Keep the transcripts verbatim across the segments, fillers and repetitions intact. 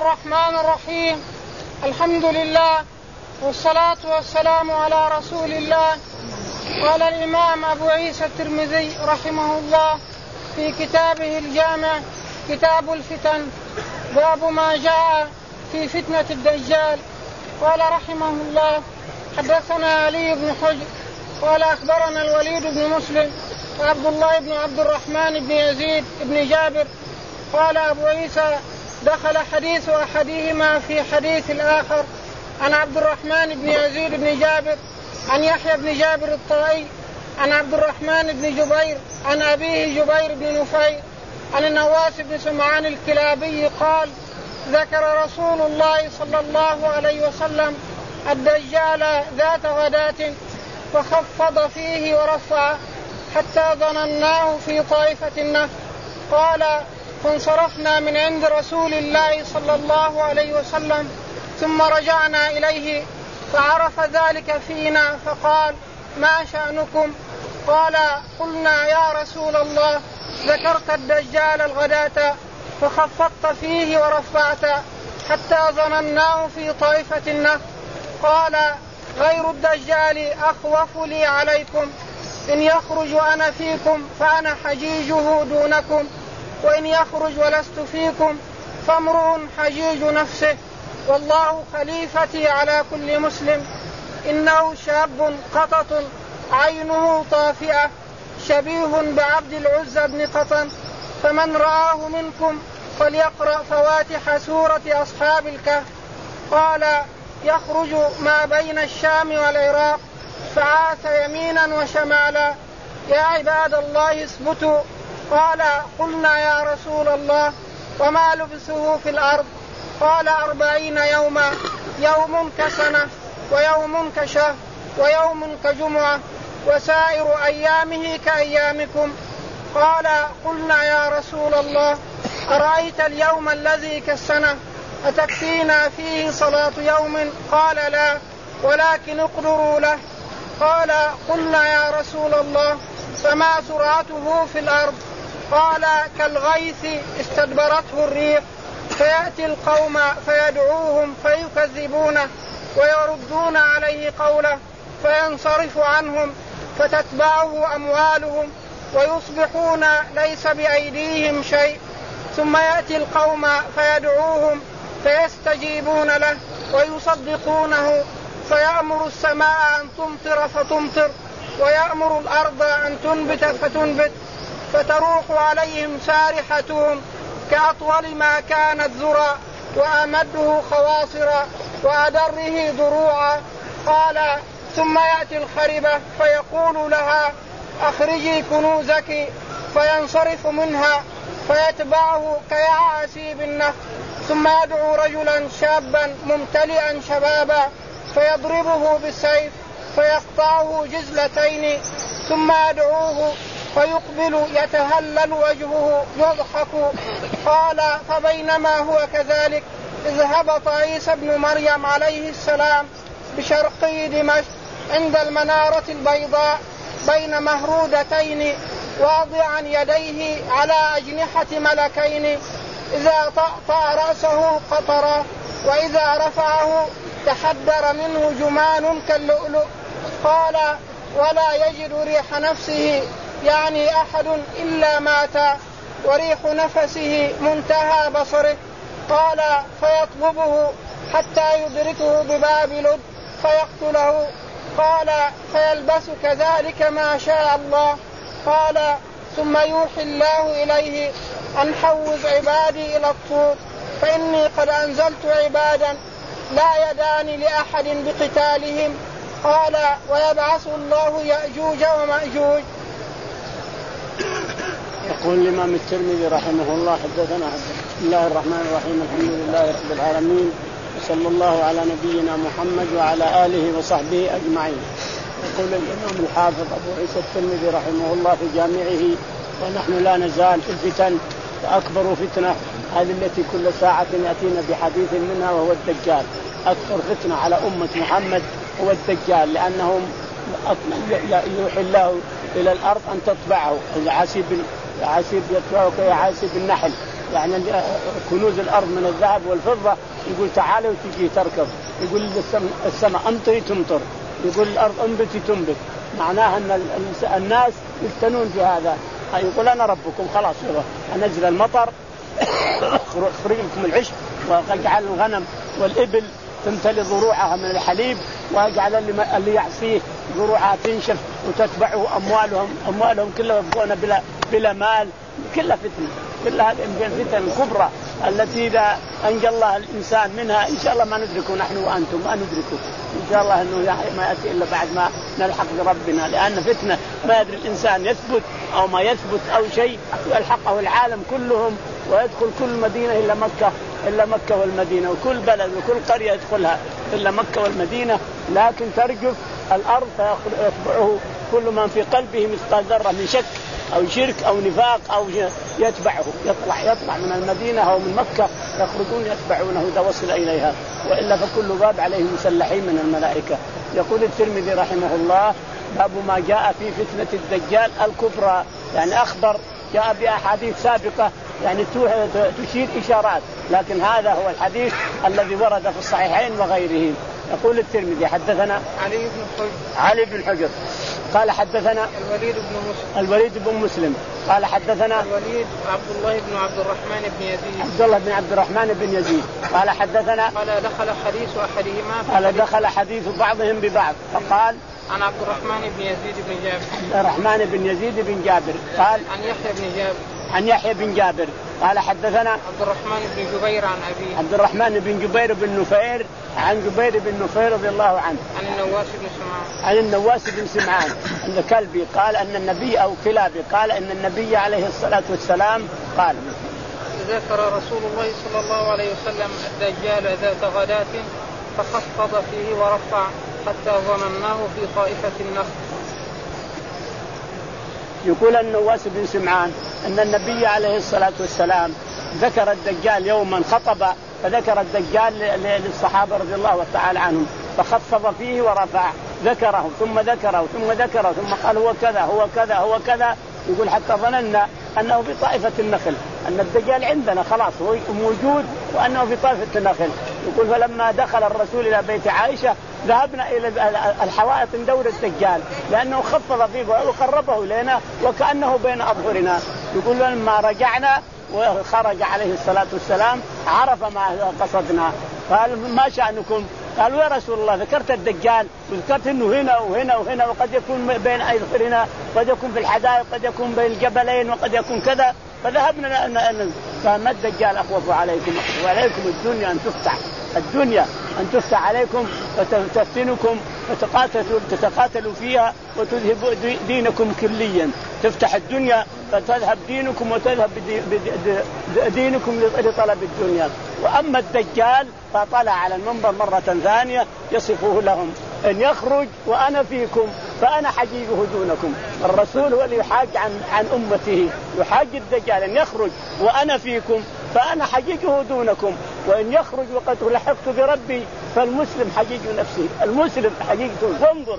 الرحمن الرحيم. الحمد لله والصلاة والسلام على رسول الله. قال الإمام أبو عيسى الترمذي رحمه الله في كتابه الجامع كتاب الفتن باب ما جاء في فتنة الدجال. قال رحمه الله حدثنا علي بن حجر قال أخبرنا الوليد بن مسلم وعبد الله بن عبد الرحمن بن يزيد بن جابر. قال أبو عيسى دخل حديث أحدهما في حديث الآخر عن عبد الرحمن بن يزيد بن جابر عن يحيى بن جابر الطائي عن عبد الرحمن بن جبير عن أبيه جبير بن نفير عن النواس بن سمعان الكلابي قال ذكر رسول الله صلى الله عليه وسلم الدجال ذات غداة فخفض فيه ورفع حتى ظنناه في طائفة النخل. قال فانصرفنا من عند رسول الله صلى الله عليه وسلم ثم رجعنا إليه فعرف ذلك فينا فقال ما شأنكم؟ قال قلنا يا رسول الله ذكرت الدجال الغداة فخفضت فيه ورفعت حتى ظنناه في طائفة النخل. قال غير الدجال أخوف لي عليكم، إن يخرج أنا فيكم فأنا حجيجه دونكم، وإن يخرج ولست فيكم فامرؤ حجيج نفسه، والله خليفتي على كل مسلم. إنه شاب قطط عينه طافئة شبيه بعبد العزى بن قطن، فمن رآه منكم فليقرأ فواتح سورة أصحاب الكهف. قال يخرج ما بين الشام والعراق فعاث يمينا وشمالا. يا عباد الله اثبتوا. قال قلنا يا رسول الله وما لبثه في الأرض؟ قال أربعين يوما، يوم كسنة ويوم كشهر ويوم كجمعة وسائر أيامه كأيامكم. قال قلنا يا رسول الله أرأيت اليوم الذي كالسنة أتكفينا فيه صلاة يوم؟ قال لا، ولكن اقدروا له. قال قلنا يا رسول الله فما سرعته في الأرض؟ قال كالغيث استدبرته الريح، فيأتي القوم فيدعوهم فيكذبونه ويردون عليه قوله فينصرف عنهم فتتبعه أموالهم ويصبحون ليس بأيديهم شيء، ثم يأتي القوم فيدعوهم فيستجيبون له ويصدقونه، فيأمر السماء أن تمطر فتمطر ويأمر الأرض أن تنبت فتنبت، فتروح عليهم سارحتهم كأطول ما كانت ذرى وأمده خواصرا وأدره ضروعا. قال ثم يأتي الخربة فيقول لها أخرجي كنوزك، فينصرف منها فيتبعه كيعاسيب النخل، ثم يدعو رجلا شابا ممتلئا شبابا فيضربه بالسيف فيقطعه جزلتين، ثم يدعوه فيقبل يتهلل وجهه يضحك. قال فبينما هو كذلك إذ هبط عيسى ابن مريم عليه السلام بشرقي دمشق عند المنارة البيضاء بين مهرودتين واضعا يديه على أجنحة ملكين، إذا طأطأ رأسه قطرا وإذا رفعه تحدر منه جمان كاللؤلؤ. قال ولا يجد ريح نفسه يعني أحد إلا مات، وريح نفسه منتهى بصره. قال فيطلبه حتى يدركه بباب لد فيقتله. قال فيلبس كذلك ما شاء الله. قال ثم يوحي الله إليه أن حوز عبادي إلى الطور، فإني قد أنزلت عبادا لا يدان لأحد بقتالهم. قال ويبعث الله يأجوج ومأجوج. يقول الإمام الترمذي رحمه الله حدثنا بسم الله الرحمن الرحيم الحمد لله رب العالمين وصلى الله على نبينا محمد وعلى آله وصحبه أجمعين. يقول الإمام الحافظ أبو عيسى الترمذي رحمه الله في جامعه ونحن لا نزال في الفتن، فأكبر فتنة هذه التي كل ساعة يأتينا بحديث منها وهو الدجال. أكثر فتنة على أمة محمد هو الدجال، لأنهم يوحي الله إلى الأرض أن تطبعه، العسيب العسيب يتبعه كعسيب النحل، يعني كنوز الأرض من الذهب والفضة، يقول تعالوا وتجي تركب. يقول السماء أمطري تمطر، يقول الأرض أنبتي تنبت. معناها أن الناس يفتنون في هذا. يقول أنا ربكم خلاص أنزل المطر أخرج لكم العشب وأجعل الغنم والإبل تمتلي ضروعها من الحليب، وأجعل اللي يعصيه ضروعها تنشف وتتبعه أموالهم أموالهم كلها يبقون بلا بلا مال. كلها فتنة، كلها الفتن الكبرى التي إذا أنجى الله الإنسان منها إن شاء الله ما ندركه نحن وأنتم ما ندركه إن شاء الله، أنه ما يأتي إلا بعد ما نلحق بربنا. لأن فتنة ما يدري الإنسان يثبت أو ما يثبت أو شيء يلحقه العالم كلهم، ويدخل كل مدينة إلا مكة إلا مكة والمدينة، وكل بلد وكل قرية يدخلها إلا مكة والمدينة. لكن ترجف الأرض فيتبعه كل من في قلبه مثقال ذرة من شك أو شرك أو نفاق أو يتبعه، يطلع يطلع من المدينة أو من مكة يخرجون يتبعونه إذا وصل إليها، وإلا فكل باب عليه مسلحين من الملائكة. يقول الترمذي رحمه الله: باب ما جاء في فتنة الدجال الكبرى، يعني أخبر جاء بأحاديث سابقة يعني تشير إشارات، لكن هذا هو الحديث الذي ورد في الصحيحين وغيرهم. يقول الترمذي: حدثنا علي بن حجر علي بن حجر قال حدثنا الوليد بن مسلم الوليد بن مسلم قال حدثنا الوليد عبد الله بن عبد الرحمن بن يزيد عبد الله بن عبد الرحمن بن يزيد قال حدثنا قال دخل حديث أحدهما قال دخل حديث بعضهم ببعض، فقال عن عبد الرحمن بن يزيد بن جابر عبد الرحمن بن يزيد بن جابر قال عن يحيى بن جابر عن يحيى بن جابر قال حدثنا عبد الرحمن بن جبير عن أبيه عبد الرحمن بن جبير بن نفير عن جبير بن نفير رضي الله عنه عن النواس بن سمعان عن النواس بن سمعان أن كلبي قال أن النبي أو كلابي قال أن النبي عليه الصلاة والسلام قال: ذكر رسول الله صلى الله عليه وسلم الدجال ذات غداة فخفض فيه ورفع حتى ظنناه في طائفة النخل. يقول النواس بن سمعان أن النبي عليه الصلاة والسلام ذكر الدجال يوما خطب، فذكر الدجال للصحابة رضي الله تعالى عنهم فخفض فيه ورفع، ذكره ثم ذكره ثم ذكره ثم قال هو كذا هو كذا هو كذا. يقول حتى ظننا أنه في طائفة النخل، أن الدجال عندنا خلاص هو موجود وأنه في طائفة النخل. يقول فلما دخل الرسول إلى بيت عائشة ذهبنا إلى الحوائط ندور الدجال لأنه خفض فيه وقربه إلينا وكأنه بين أظهرنا. يقول لما رجعنا وخرج عليه الصلاة والسلام عرف ما قصدنا. قال: ما شأنكم؟ قالوا: يا رسول الله ذكرت الدجال وذكرت انه هنا وهنا وهنا وقد يكون بين اظهرنا، قد يكون في الحدائق، قد يكون بين الجبلين، وقد يكون كذا. فذهبنا فما الدجال اخوف عليكم وعليكم الدنيا ان تفتح الدنيا ان تفتح عليكم فتفتنكم وتقاتلوا تتقاتلوا فيها وتذهب دينكم كليا. تفتح الدنيا فتذهب دينكم وتذهب دينكم لطلب الدنيا. وأما الدجال فطلع على المنبر مرة ثانية يصفه لهم: إن يخرج وأنا فيكم فأنا حجيجه دونكم. الرسول هو اللي يحاج عن عن أمته، يحاج الدجال: إن يخرج وأنا فيكم فأنا حجيجه دونكم، وإن يخرج وقد لحقت بربي فالمسلم حجيج نفسه، المسلم حجيجته. وانظر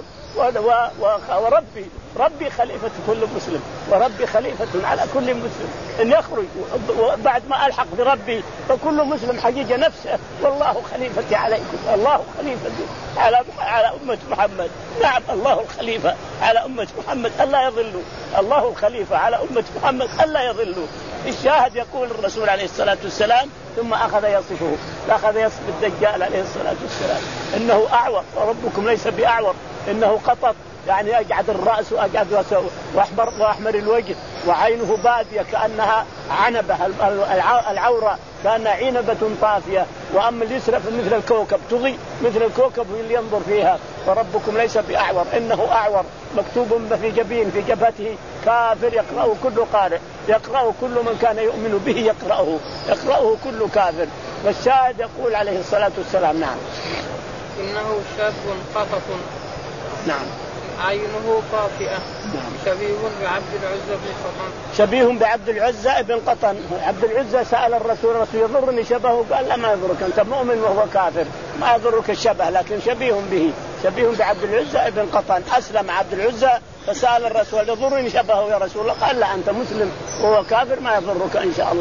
وربي ربي خليفة كل مسلم، وربي خليفة على كل مسلم. إن يخرج بعد ما ألحق بربي فكل مسلم حجيج نفسه، والله خليفتي عليكم، الله خليفتي على على أمة محمد. نعم الله الخليفة على أمة محمد ألا يضلوا، الله الخليفة على أمة محمد ألا يضلوا. الشاهد يقول الرسول عليه الصلاة والسلام ثم أخذ يصفه، أخذ يصف الدجال عليه الصلاة والسلام إنه أعور وربكم ليس بأعور، إنه قطط يعني أجعد الرأس وأجعد رأسه وأحمر, وأحمر الوجه وعينه بادية كأنها عنبة، العورة كأنها عنبة طافية، وأما اليسرى مثل الكوكب تضيء مثل الكوكب اللي ينظر فيها. فربكم ليس بأعور إنه أعور، مكتوب في جبين في جبهته كافر يقرأه كل قارئ، يقرأه كل من كان يؤمن به يقرأه يقرأه كل كافر. والشاهد يقول عليه الصلاة والسلام: نعم إنه شاب قطط نعم عينه طافئة نعم. شبيه بعبد العزى بن قطن شبيه بعبد العزى بن قطن. عبد العزى سأل الرسول: الرسول يضرني شبهه؟ قال: لا ما يضرك، أنت مؤمن وهو كافر ما يضرك الشبه، لكن شبيه به شبيه بعبد العزى بن قطن. أسلم عبد العزى فسأل الرسول: يضرني شبهه يا رسول الله؟ قال: لا أنت مسلم وهو كافر ما يضرك إن شاء الله.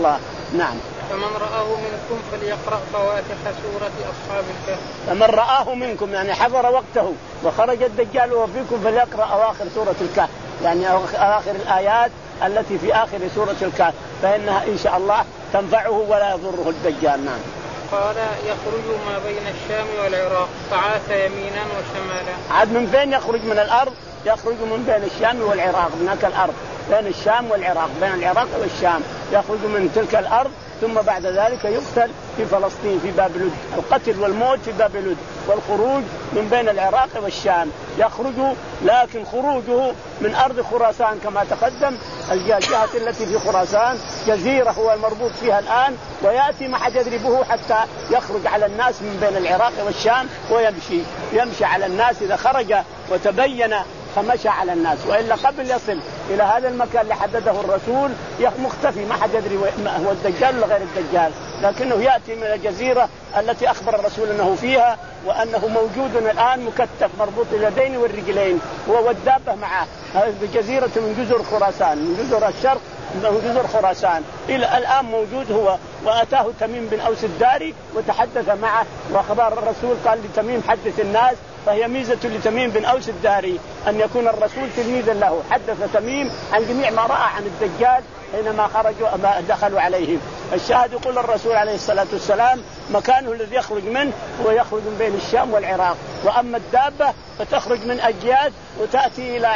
نعم. فمن رآه منكم فليقرأ فواتح سورة أصحاب الكهف. فمن رآه منكم يعني حضر وقته وخرج الدجال وهو فيكم فليقرأ أواخر سورة الكهف، يعني أواخر الآيات التي في آخر سورة الكهف، فإنها إن شاء الله تنفعه ولا يضره الدجال. نعم. قال يخرج ما بين الشام والعراق فعاث يمينا وشمالا. عاد من فين يخرج؟ من الأرض، يخرج من بين الشام والعراق، هناك الأرض بين الشام والعراق، بين العراق والشام، يخرج من تلك الأرض ثم بعد ذلك يقتل في فلسطين في باب لد، القتل والموت في باب لد، والخروج من بين العراق والشام. يخرج لكن خروجه من أرض خراسان كما تقدم، الجهة التي في خراسان جزيرة هو المربوط فيها الآن، ويأتي ما حد يضربه حتى يخرج على الناس من بين العراق والشام ويمشي يمشي على الناس. إذا خرج وتبين فمشى على الناس، وإلا قبل يصل إلى هذا المكان اللي حدده الرسول مختفي، ما حد يدري هو الدجال ولا غير الدجال، لكنه يأتي من الجزيرة التي أخبر الرسول أنه فيها وأنه موجود الآن مكتف مربوط اليدين والرجلين هو والدابة معه. هذه جزيرة من جزر خراسان، من جزر الشرق، من جزر خراسان إلى الآن موجود هو. وأتاه تميم بن أوس الداري وتحدث معه، وأخبار الرسول قال لتميم حدث الناس، فهي ميزة لتميم بن أوس الداري أن يكون الرسول تلميذا له. حدث تميم عن جميع ما رأى عن الدجال حينما خرجوا دخلوا عليهم. الشاهد يقول الرسول عليه الصلاة والسلام مكانه الذي يخرج منه هو يخرج من بين الشام والعراق. وأما الدابة فتخرج من أجياد وتأتي إلى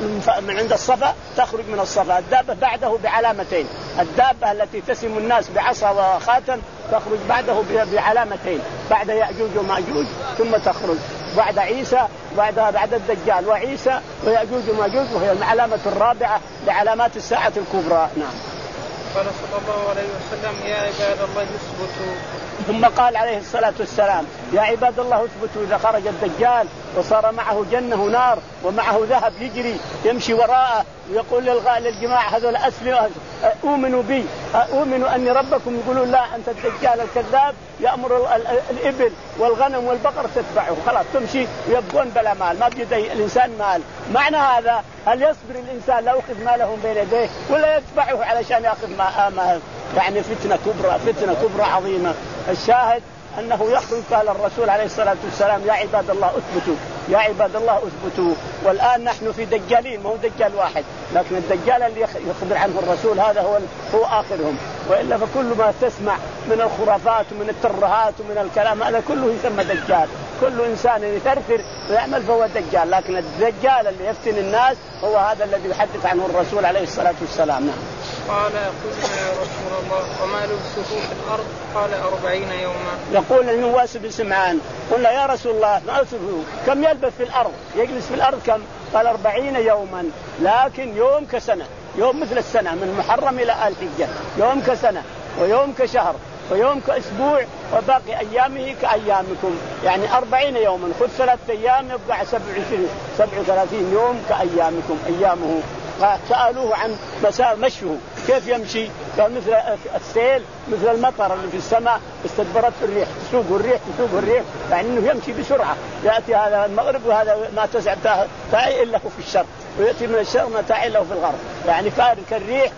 من عند الصفا، تخرج من الصفا. الدابة بعده بعلامتين، الدابة التي تسم الناس بعصا وخاتم تخرج بعده بعلامتين، بعد يأجوج ومأجوج ثم تخرج بعد عيسى، بعدها بعد الدجال وعيسى ويأجوج ومأجوج، وهي العلامة الرابعة لعلامات الساعة الكبرى. نعم. قال صلى الله عليه وسلم يا عباد الله اثبتوا. ثم قال عليه الصلاة والسلام يا عباد الله اثبتوا. إذا خرج الدجال وصار معه جنة ونار ومعه ذهب يجري يمشي وراءه ويقول للجماعة هذول أسلموا أؤمنوا بي، أؤمنوا أني ربكم، يقولوا لا أنت الدجال الكذاب، يأمر الإبل والغنم والبقر تتبعه، خلاص تمشي ويبقون بلا مال، ما بيدي الإنسان مال. معنى هذا هل يصبر الإنسان لو أخذ ماله بين يديه ولا يتبعه علشان يأخذ ما؟ يعني فتنة كبرى، فتنة كبرى عظيمة. الشاهد أنه يخرج. قال الرسول عليه الصلاة والسلام يا عباد الله أثبتوا، يا عباد الله أثبتوا. والآن نحن في دجالين، ما هو دجال واحد، لكن الدجال اللي يخبر عنه الرسول هذا هو هو آخرهم. وإلا فكل ما تسمع من الخرافات ومن الترهات ومن الكلام هذا كله يسمى دجال. كل إنسان يثرثر ويعمل فهو دجال، لكن الدجال اللي يفتن الناس هو هذا الذي يحدث عنه الرسول عليه الصلاة والسلام. نعم. قال قلنا يا رسول الله وما لبثه في الأرض؟ قال أربعين يوما. يقول النواس بن سمعان قلنا يا رسول الله ما لبثه كم يلبث في الأرض، يجلس في الأرض كم؟ قال أربعين يوما، لكن يوم كسنة، يوم مثل السنة من محرم إلى الحجة، يوم كسنة ويوم كشهر ويوم كأسبوع وباقي أيامه كأيامكم، يعني أربعين يوما، خذ ثلاثة أيام يبقى سبع وعشرين سبع وثلاثين يوم كأيامكم أيامه. سألوه عن مسار مشيه كيف يمشي، قال مثل السيل، مثل المطر اللي في السماء استدبرت الريح، تسوقه الريح تسوقه الريح، يعني انه يمشي بسرعه، ياتي هذا المغرب وهذا ما تسع تاعي الا في الشرق، وياتي من الشرق ما تاعي الا في الغرب، يعني كالريح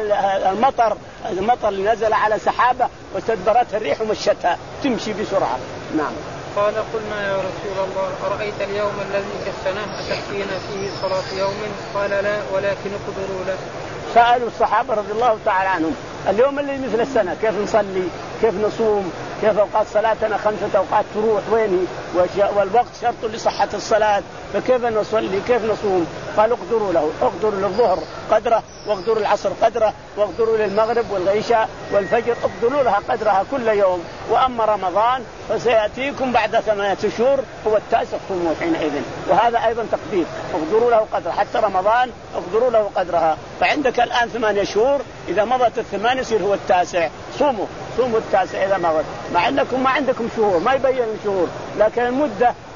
كالمطر، المطر اللي نزل على سحابه واستدبرتها الريح ومشتها تمشي بسرعه. نعم. قال قلنا يا رسول الله أرأيت اليوم الذي كالسنة أتكفينا فيه صلاة يوم؟ قال لا ولكن اقدروا له. سألوا الصحابة رضي الله تعالى عنهم اليوم اللي مثل السنة كيف نصلي، كيف نصوم، كيف أوقات صلاتنا خمسة أوقات تروح وين، والوقت شرط لصحة الصلاة، فكيف نصلي كيف نصوم؟ قالوا اقدروا له، اقدروا للظهر قدره، واقدروا العصر قدره، واقدروا للمغرب والعشاء والفجر، اقدروا لها قدرها كل يوم. وأما رمضان فسيأتيكم بعد ثمانية شهور هو التاسع صوموا حينئذ، وهذا أيضا تقدير، اقدروا له قدره، حتى رمضان اقدروا له قدرها. فعندك الآن ثمانية شهور، إذا مضت الثمانية يصير هو التاسع، صوموا صوموا التاسع إذا مضت، مع أنكم ما عندكم شهور، ما يبين الشهور، لكن المدة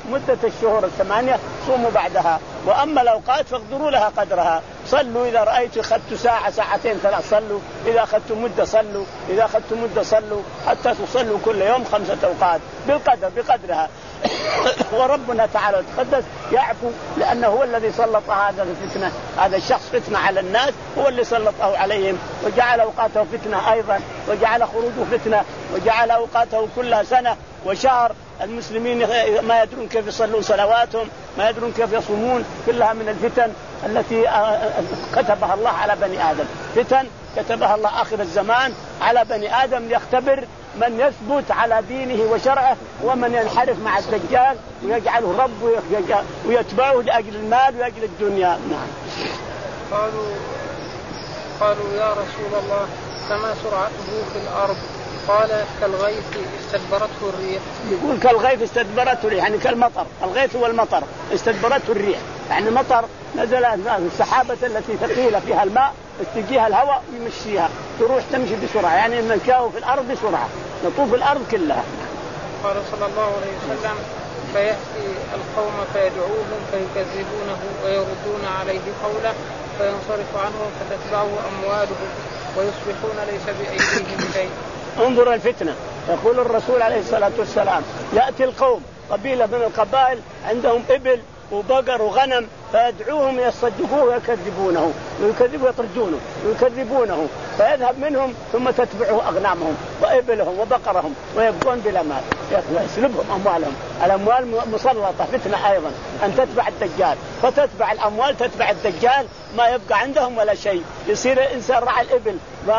مدة الشهور الثمانية صوموا بعدها. وأما الأوقات فاقدروا لها قدرها. صلوا إذا رأيتوا أخذتوا ساعة ساعتين ثلاث صلوا، إذا أخذتوا مدة صلوا، إذا أخذتوا مدة صلوا، حتى تصلوا كل يوم خمسة أوقات بالقدر بقدرها. وربنا تعالى وتقدس يعفو، لأنه هو الذي سلط هذا الفتنة، هذا الشخص فتنة على الناس، هو اللي سلطه عليهم وجعل أوقاته فتنة أيضا، وجعل خروجه فتنة، وجعل أوقاته كلها سنة وشهر. المسلمين ما يدرون كيف يصلون صلواتهم، ما يدرون كيف يصومون، كلها من الفتن التي كتبها الله على بني آدم. فتن كتبها الله آخر الزمان على بني آدم ليختبر من يثبت على دينه وشرعه، ومن ينحرف مع الدجال ويجعله رب ويتبعه لأجل المال وأجل الدنيا. نعم. قالوا قالوا يا رسول الله كما سرعته في الأرض؟ قال كالغيث استدبرته الريح. يقول كالغيث استدبرته الريح، يعني كالمطر. الغيث هو المطر، استدبرته الريح يعني مطر نزل السحابة التي ثقيلة فيها الماء تجيها الهواء يمشيها تروح تمشي بسرعة، يعني نلقاه في الأرض بسرعة، نطوف الأرض كلها. قال صلى الله عليه وسلم فيأتي القوم فيدعوهم فيكذبونه ويردون عليه قوله فينصرف عنهم فتتبعه أموالهم ويصبحون ليس بأيديهم شيء. انظر الفتنة. يقول الرسول عليه الصلاة والسلام يأتي القوم قبيلة من القبائل عندهم إبل وبقر وغنم فيدعوهم يصدقوه ويكذبونه ويكذبوا يطردونه ويكذبونه فيذهب منهم ثم تتبعه أغنامهم وإبلهم وبقرهم ويبقون بلا مال، يسلبهم أموالهم. الأموال مسلطة فتنة أيضا أن تتبع الدجال، فتتبع الأموال تتبع الدجال ما يبقى عندهم ولا شيء. يصير الإنسان رعى الإبل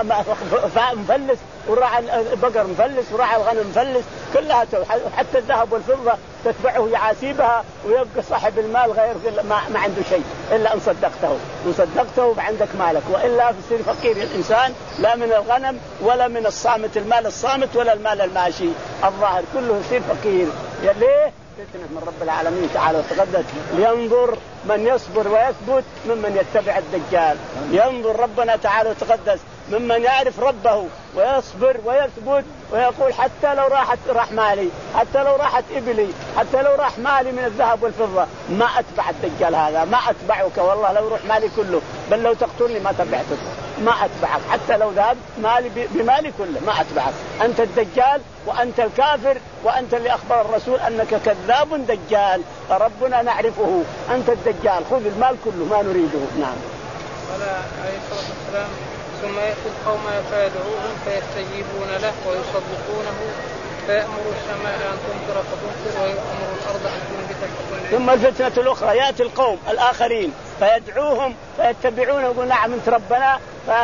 مفلس ورعى البقر مفلس ورعى الغنم مفلس كلها، حتى الذهب والفضة تتبعه يعاسيبها ويبقى صاحب المال غير ما, ما عنده شيء إلا أن صدقته وصدقته عندك مالك، وإلا يصير فقير الإنسان لا من الغنم ولا من الصامت المال الصامت ولا المال الماشي الظاهر، كله يصير فقير. ليه؟ فتنة من رب العالمين تعالى وتقدس لينظر من يصبر ويثبت ممن يتبع الدجال. ينظر ربنا تعالى وتقدس ممن يعرف ربه ويصبر ويثبت ويقول حتى لو راحت راح مالي، حتى لو راحت إبلي، حتى لو راح مالي من الذهب والفضة ما أتبع الدجال هذا، ما أتبعك والله لو روح مالي كله، بل لو تقتلني ما تبعتك، ما أتبعك حتى لو ذهب مالي بمالي كله ما أتبعك. أنت الدجال وأنت الكافر، وأنت اللي أخبر الرسول أنك كذاب دجال، فربنا نعرفه. أنت الدجال خذ المال كله ما نريده. نعم. قال عليه الصلاة والسلام ثم يأتي القوم فيدعوهم فيستجيبون له ويصدقونه فيأمر السماء أن تمطر فتمطر ويأمر الأرض أن تنبت فتنبت. ثم الفتنة الأخرى يأتي القوم الآخرين فيدعوهم فيتبعون ويقول نعم انت ربنا،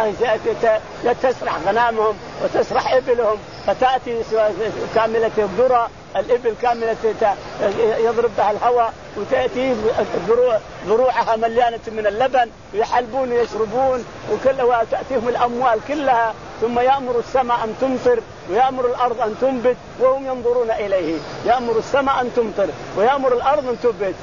فتسرح غنامهم وتسرح إبلهم فتأتي كاملة الذرة، الإبل كاملة يضرب بها الهواء وتأتي ذروعها مليانة من اللبن ويحلبون ويشربون وكلها وتأتيهم الأموال كلها. ثم يأمر السماء أن تمطر ويأمر الأرض أن تنبت وهم ينظرون إليه. يأمر السماء أن تمطر ويأمر الأرض أن تنبت،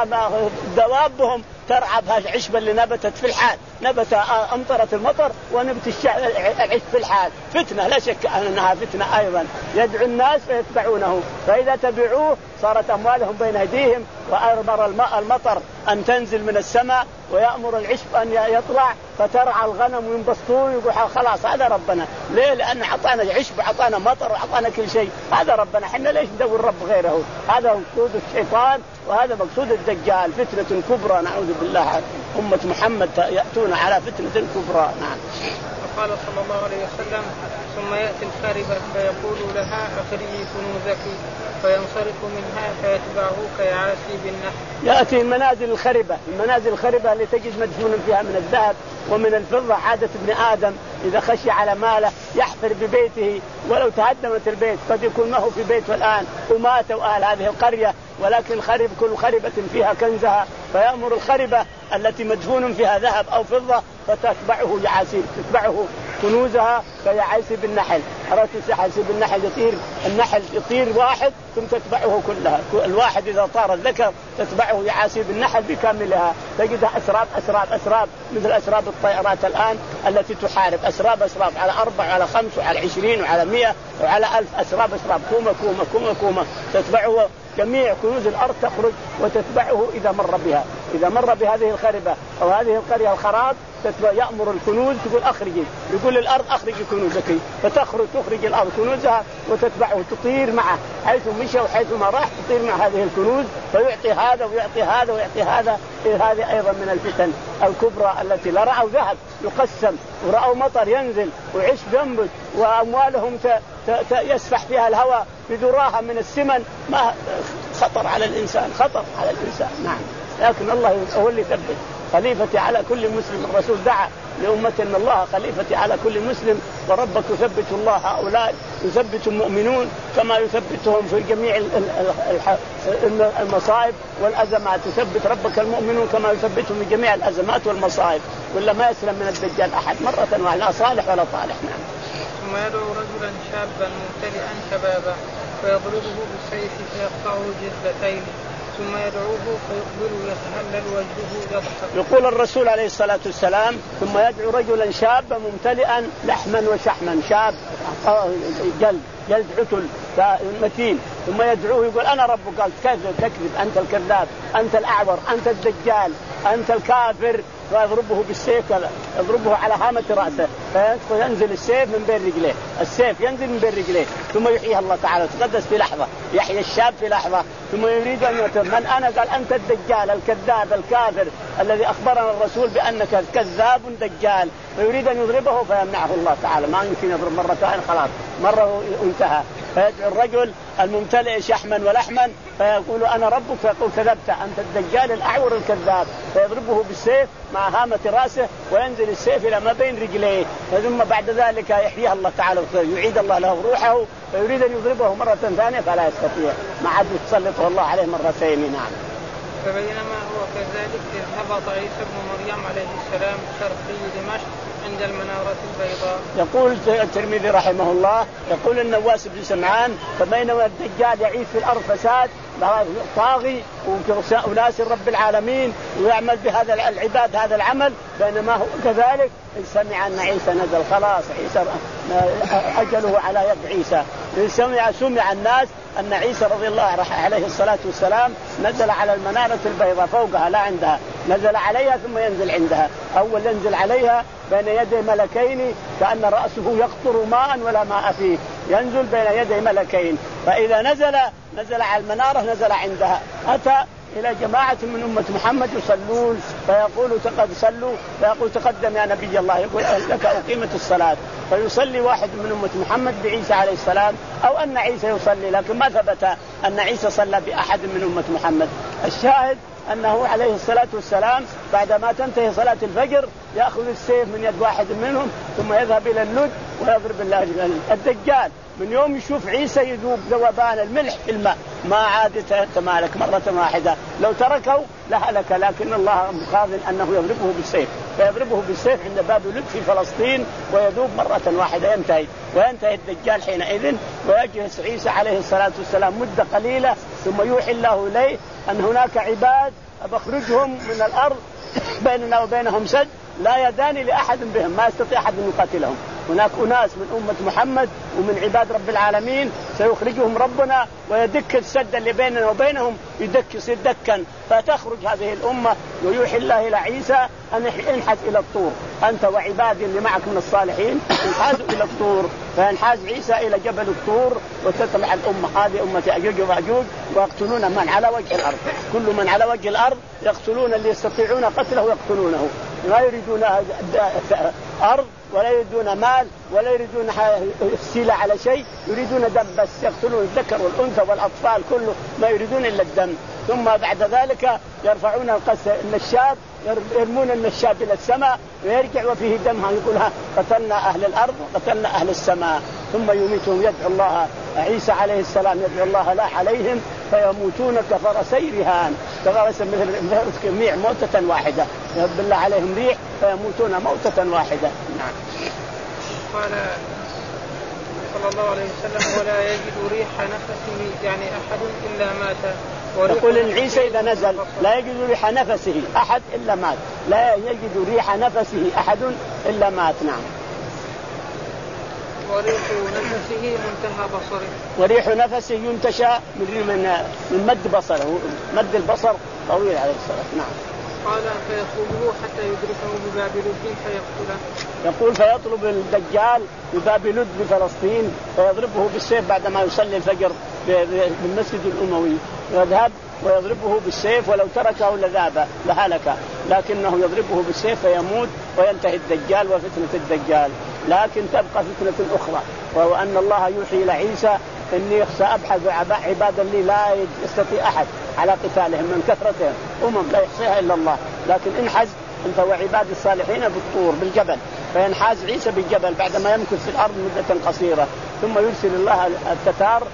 فدوابهم ترعى بها العشبة اللي نبتت في الحال، نبت أمطرت المطر ونبت العشب في الحال. فتنة لا شك أنها فتنة أيضا. يدعو الناس فيتبعونه، فإذا تبعوه صارت أموالهم بين أيديهم، وأمر الماء المطر أن تنزل من السماء ويأمر العشب أن يطلع فترعى الغنم وينبسطون ويقول خلاص هذا ربنا. ليه؟ لأن عطانا عشب وعطانا مطر وعطانا كل شيء، هذا ربنا، حنا ليش ندور رب غيره؟ هذا مقصود الشيطان وهذا مقصود الدجال، فتنة كبرى نعوذ بالله. أمة محمد يأتون على فتنة كبرى. نعم. قال صلى الله عليه وسلم ثم يأتي الخاربة فيقول لها أخرجي كنوزك فينصرف منها فيتبعه كيعاسي بالنحل. يأتي المنازل الخربة، المنازل الخربة اللي تجد مدفون فيها من الذهب ومن الفضة. عادة ابن آدم إذا خشي على ماله يحفر ببيته ولو تهدمت البيت، قد يكون ما هو في بيته الآن وماتوا أهل هذه القرية، ولكن خرب كل خربة فيها كنزها، فيأمر الخربة التي مدفون فيها ذهب أو فضة فتتبعه يعاسي، تتبعه كنوزها كيعاسي بالنحل. أردت حاسب النحل يطير، النحل يطير واحد ثم تتبعه كلها، الواحد إذا طار الذكر تتبعه يعاسيب النحل بكاملها، تجدها أسراب أسراب أسراب مثل أسراب الطائرات الآن التي تحارب، أسراب أسراب على أربع وعلى خمس وعلى عشرين وعلى مئة وعلى ألف، أسراب أسراب كومة كومة كومة كومة تتبعه، جميع كنوز الأرض تخرج وتتبعه إذا مر بها، إذا مر بهذه الخربة أو هذه القرية الخراب يأمر الكنوز تقول أخرجي، يقول الأرض أخرجي كنوزك، فتخرج تخرج الأرض كنوزها وتتبعه تطير معه حيث مشى وحيث ما راح، تطير مع هذه الكنوز فيعطي هذا ويعطي هذا ويعطي هذا. هذه أيضا من الفتن الكبرى التي لا رأوا ذهب يقسم ورأوا مطر ينزل وعش ينبت وأموالهم ت... ت... ت... يسفح فيها الهواء بذراها من السمن، ما خطر على الإنسان، خطر على الإنسان. نعم، لكن الله هو اللي يثبت. خليفتي على كل مسلم، الرسول دعا لأمة إن الله خليفتي على كل مسلم وربك يثبت الله هؤلاء، يثبت المؤمنون كما يثبتهم في جميع المصائب والأزمات، يثبت ربك المؤمنون كما يثبتهم في جميع الأزمات والمصائب، ولا ما يسلم من الدجال أحد مرة واحدة، لا صالح ولا طالح. نعم. ثم يدعو رجلا شابا ممتلئا شبابا فيضربه بالسيف فيقطعه جلدتين، ثم يدعوه فيقبل يتهلل وجهه يضحك. يقول الرسول عليه الصلاة والسلام ثم يدعو رجلا شابا ممتلئا لحما وشحما، شاب جلد جلد عتل متين، ثم يدعوه يقول أنا ربك، قال كذب تكذب، أنت الكذاب، أنت الأعور، أنت الدجال، أنت الكافر، فيضربه بالسيف كذا، يضربه على هامة رأسه فينزل السيف من بين رجليه، السيف ينزل من بين رجليه، ثم يحييها الله تعالى تقدس في لحظة، يحيي الشاب في لحظة، ثم يريد أن يتم من أنا، قال أنت الدجال الكذاب الكافر الذي أخبرنا الرسول بأنك كذاب دجال، فيريد أن يضربه فيمنعه الله تعالى، ما يمكن يضرب مرة ثانية خلاص مرة انتهى. فيدعو الرجل الممتلئ شحما ولحما فيقول أنا ربك، فيقول كذبت، أنت الدجال الأعور الكذاب، فيضربه بالسيف مع هامة رأسه وينزل السيف إلى ما بين رجليه، ثم بعد ذلك يحييها الله تعالى يعيد الله له روحه، فيريد أن يضربه مرة ثانية فلا يستطيع، ما عاد يتسلطه الله عليه مرتين. نعم. فبينما هو كذلك إذ هبط عيسى بن مريم عليه السلام شرقي دمشق عند المنارة البيضاء. يقول الترمذي رحمه الله يقول النواس بن سمعان فبينما الدجال يعيش في الأرض فساد طاغي وناس رب العالمين ويعمل بهذا العباد هذا العمل، بينما هو كذلك سمع أن عيسى نزل، خلاص عيسى أجله على يد عيسى، سمع سمع الناس أن عيسى رضي الله عليه الصلاة والسلام نزل على المنارة البيضاء فوقها لا عندها، نزل عليها ثم ينزل عندها، أول ينزل عليها بين يدي ملكين كأن رأسه يقطر ماء ولا ماء فيه، ينزل بين يدي ملكين، فإذا نزل نزل على المنارة نزل عندها، أتى إلى جماعة من أمة محمد يصلون فيقول تقد صلوا، فيقول تقدم يا نبي الله، يقول لك أقيمت الصلاة، فيصلي واحد من أمة محمد بعيسى عليه السلام أو أن عيسى يصلي، لكن ما ثبت أن عيسى صلى بأحد من أمة محمد. الشاهد أنه عليه الصلاة والسلام بعدما تنتهي صلاة الفجر يأخذ السيف من يد واحد منهم ثم يذهب إلى اللد ويضرب الله الدجال، من يوم يشوف عيسى يذوب ذوبان الملح في الماء ما عاد تمالك مرة واحدة، لو تركوا لهلك، لكن الله مخاذل أنه يضربه بالسيف، فيضربه بالسيف عند باب لد في فلسطين ويذوب مرة واحدة ينتهي، وينتهي الدجال حينئذ ويجلس عيسى عليه الصلاة والسلام مدة قليلة ثم يوحي الله إليه أن هناك عباد أخرجهم من الأرض بيننا وبينهم سد لا يدان لأحد بهم، ما يستطيع أحد أن يقاتلهم، هناك أناس من أمة محمد ومن عباد رب العالمين سيخرجهم ربنا ويدك السد اللي بيننا وبينهم، يدك يصير دكا، فتخرج هذه الأمة ويوحي الله إلى عيسى أن انحاز إلى الطور أنت وعبادي اللي معك من الصالحين انحازوا إلى الطور، فينحاز عيسى إلى جبل الطور وتطلع الأمة هذه أمة يأجوج ومأجوج ويقتلون من على وجه الأرض، كل من على وجه الأرض يقتلون اللي يستطيعون قتله يقتلونه، لا يريدون أرض ولا يريدون مال ولا يريدون سيلة على شيء، يريدون دم بس، يقتلون الذكر والأنثى والأطفال كله ما يريدون إلا الدم، ثم بعد ذلك يرفعون النشاب يرمون النشاب إلى السماء ويرجع وفيه دمها، يقولها قتلنا أهل الأرض وقتلنا أهل السماء، ثم يميتهم يدعو الله عيسى عليه السلام يدعو الله لا عليهم فيموتون كفرسي رهان، كفرس مثل كميع موتة واحدة يهب الله عليهم ريح فيموتون موتة واحدة. نعم. قال صلى الله عليه وسلم ولا يجد ريح نفسه يعني أحد إلا مات. يقول إن عيسى إذا نزل لا يجد ريح نفسه أحد إلا مات، لا يجد ريح نفسه أحد إلا مات. نعم. وريح نفسه منتهى بصره. وريح نفسه ينتشى من من مد بصره، مد البصر طويل عليه الصلاة. نعم. قال فيطلبه حتى يدركه بباب لد فيقتله. يقول فيطلب الدجال بباب لد بفلسطين فيضربه بالسيف بعدما يصلي الفجر بالمسجد الأموي، يذهب ويضربه بالسيف ولو تركه لذاب لهلك، لكنه يضربه بالسيف فيموت وينتهي الدجال وفتنة الدجال. لكن تبقى فتنة أخرى، وهو أن الله يوحي إلى عيسى إني سأبحث عبادا لي لا يستطيع أحد على قتالهم من كثرتهم أمم لا يحصيها إلا الله، لكن انحز أنت وعباد الصالحين بالطور بالجبل، فينحاز عيسى بالجبل بعدما يمكث في الأرض مدة قصيرة، ثم يرسل الله التتار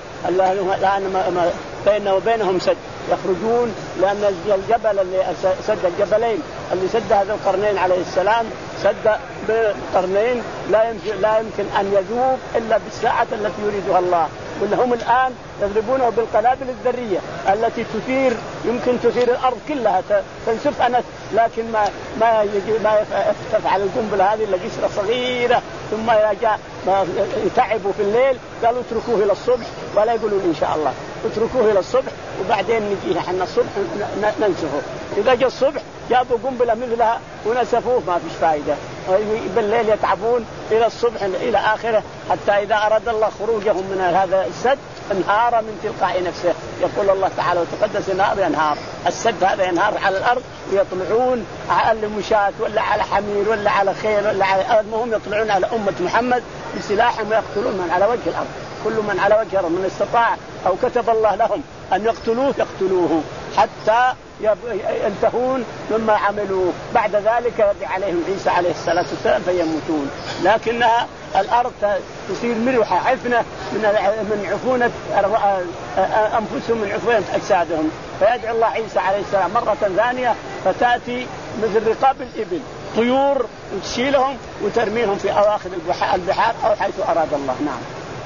الآن بينه وبينهم سد يخرجون، لأن الجبل اللي سد الجبلين اللي سد هذا القرنين عليه السلام سد بالقرنين لا يمكن لا يمكن أن يذوب إلا بالساعة التي يريدها الله، وهم الآن يضربونه بالقنابل الذرية التي تثير يمكن تثير الأرض كلها تنسف أنت، لكن ما ما ما تفعل القنبلة هذه إلا جسرة صغيرة. ثم إذا جاء تعبوا في الليل قالوا اتركوه إلى الصبح، ولا يقولون إن شاء الله اتركوه إلى الصبح وبعدين نجيه حنا الصبح ننسفه. إذا جاء الصبح جابوا قنبلة مثلها ونسفوه ما فيش فائدة، بالليل يتعبون إلى الصبح إلى آخره، حتى إذا أراد الله خروجهم من هذا السد انهار من تلقاء نفسه. يقول الله تعالى وتقدس النهار ينهار، السد هذا ينهار على الأرض ويطلعون على مشاة ولا على حمير ولا على خيل ولا على المهم يطلعون على أمة محمد بسلاحهم ويقتلون من على وجه الأرض، كل من على وجه الأرض من استطاع أو كتب الله لهم أن يقتلوه يقتلوه حتى ينتهون مما عملوا. بعد ذلك يرجع عليهم عيسى عليه الصلاة والسلام فيموتون، لكنها الأرض تصير مرحة عفنة من من عفونة أنفسهم من عفونة أجسادهم، فيدعو الله عيسى عليه السلام مرة ثانية فتأتي مثل رقاب الإبل طيور وتشيلهم وترميهم في أواخر البحار أو حيث أراد الله. نعم.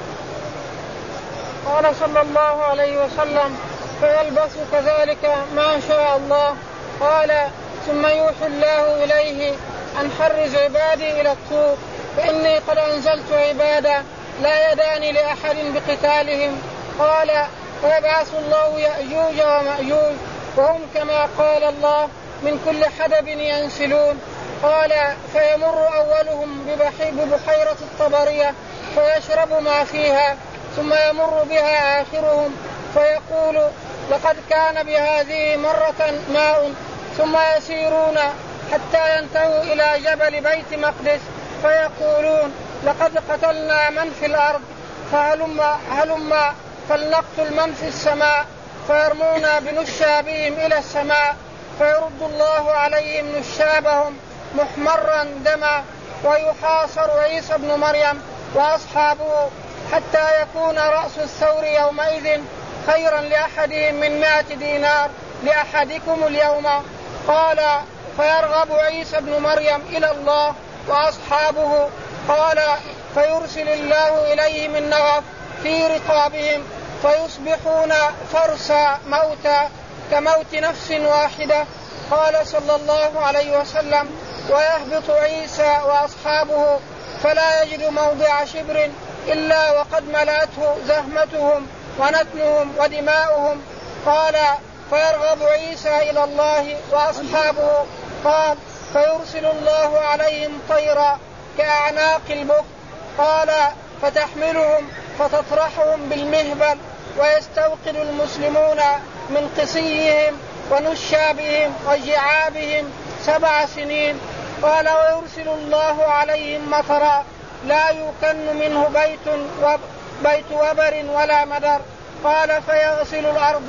قال صلى الله عليه وسلم فيلبس كذلك ما شاء الله. قال ثم يوحي الله إليه أن حرز عبادي إلى الطور فإني قد أنزلت عبادا لا يداني لأحد بقتالهم. قال فيبعث الله يأجوج ومأجوج وهم كما قال الله من كل حدب ينسلون. قال فيمر أولهم ببحيرة الطبرية فيشرب ما فيها، ثم يمر بها آخرهم فيقول لقد كان بهذه مرة ماء، ثم يسيرون حتى ينتهوا إلى جبل بيت مقدس فيقولون لقد قتلنا من في الأرض فهلما هلما فلنقتل من في السماء، فيرمون بنشابهم إلى السماء فيرد الله عليهم نشابهم محمرا دما، ويحاصر عيسى ابن مريم وأصحابه حتى يكون رأس الثور يومئذ خيرا لأحدهم من مائة دينار لأحدكم اليوم. قال فيرغب عيسى ابن مريم إلى الله وأصحابه. قال فيرسل الله إليهم النغف في رقابهم فيصبحون فرسا موتا كموت نفس واحدة. قال صلى الله عليه وسلم ويهبط عيسى وأصحابه فلا يجد موضع شبر إلا وقد ملأته زهمتهم ونتنهم ودماؤهم. قال فيرغب عيسى إلى الله وأصحابه. قال فيرسل الله عليهم طيرا كأعناق البخت. قال فتحملهم فتطرحهم بالمهبل ويستوقد المسلمون من قصيهم ونشابهم وجعابهم سبع سنين. قال ويرسل الله عليهم مطرا لا يكن منه بيت وب بيت وبر ولا مدر. قال فيغسل الأرض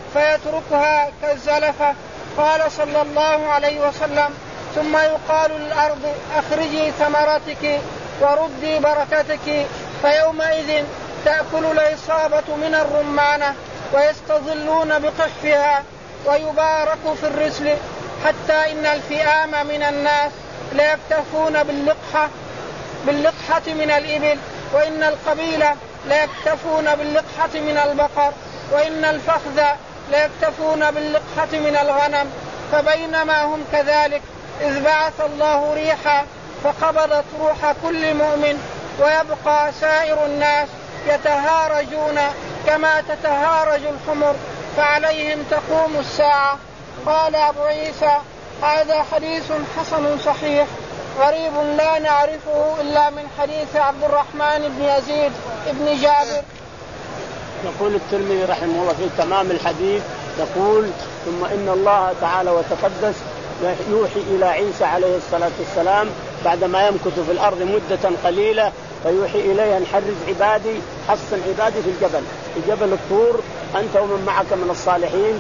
فيتركها كالزلفة. قال صلى الله عليه وسلم ثم يقال للأرض أخرجي ثمرتك وردي بركتك، فيومئذ تأكل العصابة من الرمانة ويستظلون بقحفها ويبارك في الرسل، حتى إن الفئام من الناس ليكتفون باللقحة باللقحة من الإبل وإن القبيلة ليكتفون باللقحة من البقر، وإن الفخذ ليكتفون باللقحة من الغنم. فبينما هم كذلك إذ بعث الله ريحا فقبضت روح كل مؤمن، ويبقى سائر الناس يتهارجون كما تتهارج الحمر، فعليهم تقوم الساعة. قال أبو عيسى: هذا حديث حسن صحيح غريب لا نعرفه إلا من حديث عبد الرحمن بن يزيد بن جابر. يقول الترمذي رحمه الله في تمام الحديث، يقول: ثم إن الله تعالى وتقدس يوحي إلى عيسى عليه الصلاة والسلام بعدما يمكث في الأرض مدة قليلة، فيوحي إليه: أن حرز عبادي، حصن عبادي في الجبل، في جبل الطور، أنت ومن معك من الصالحين.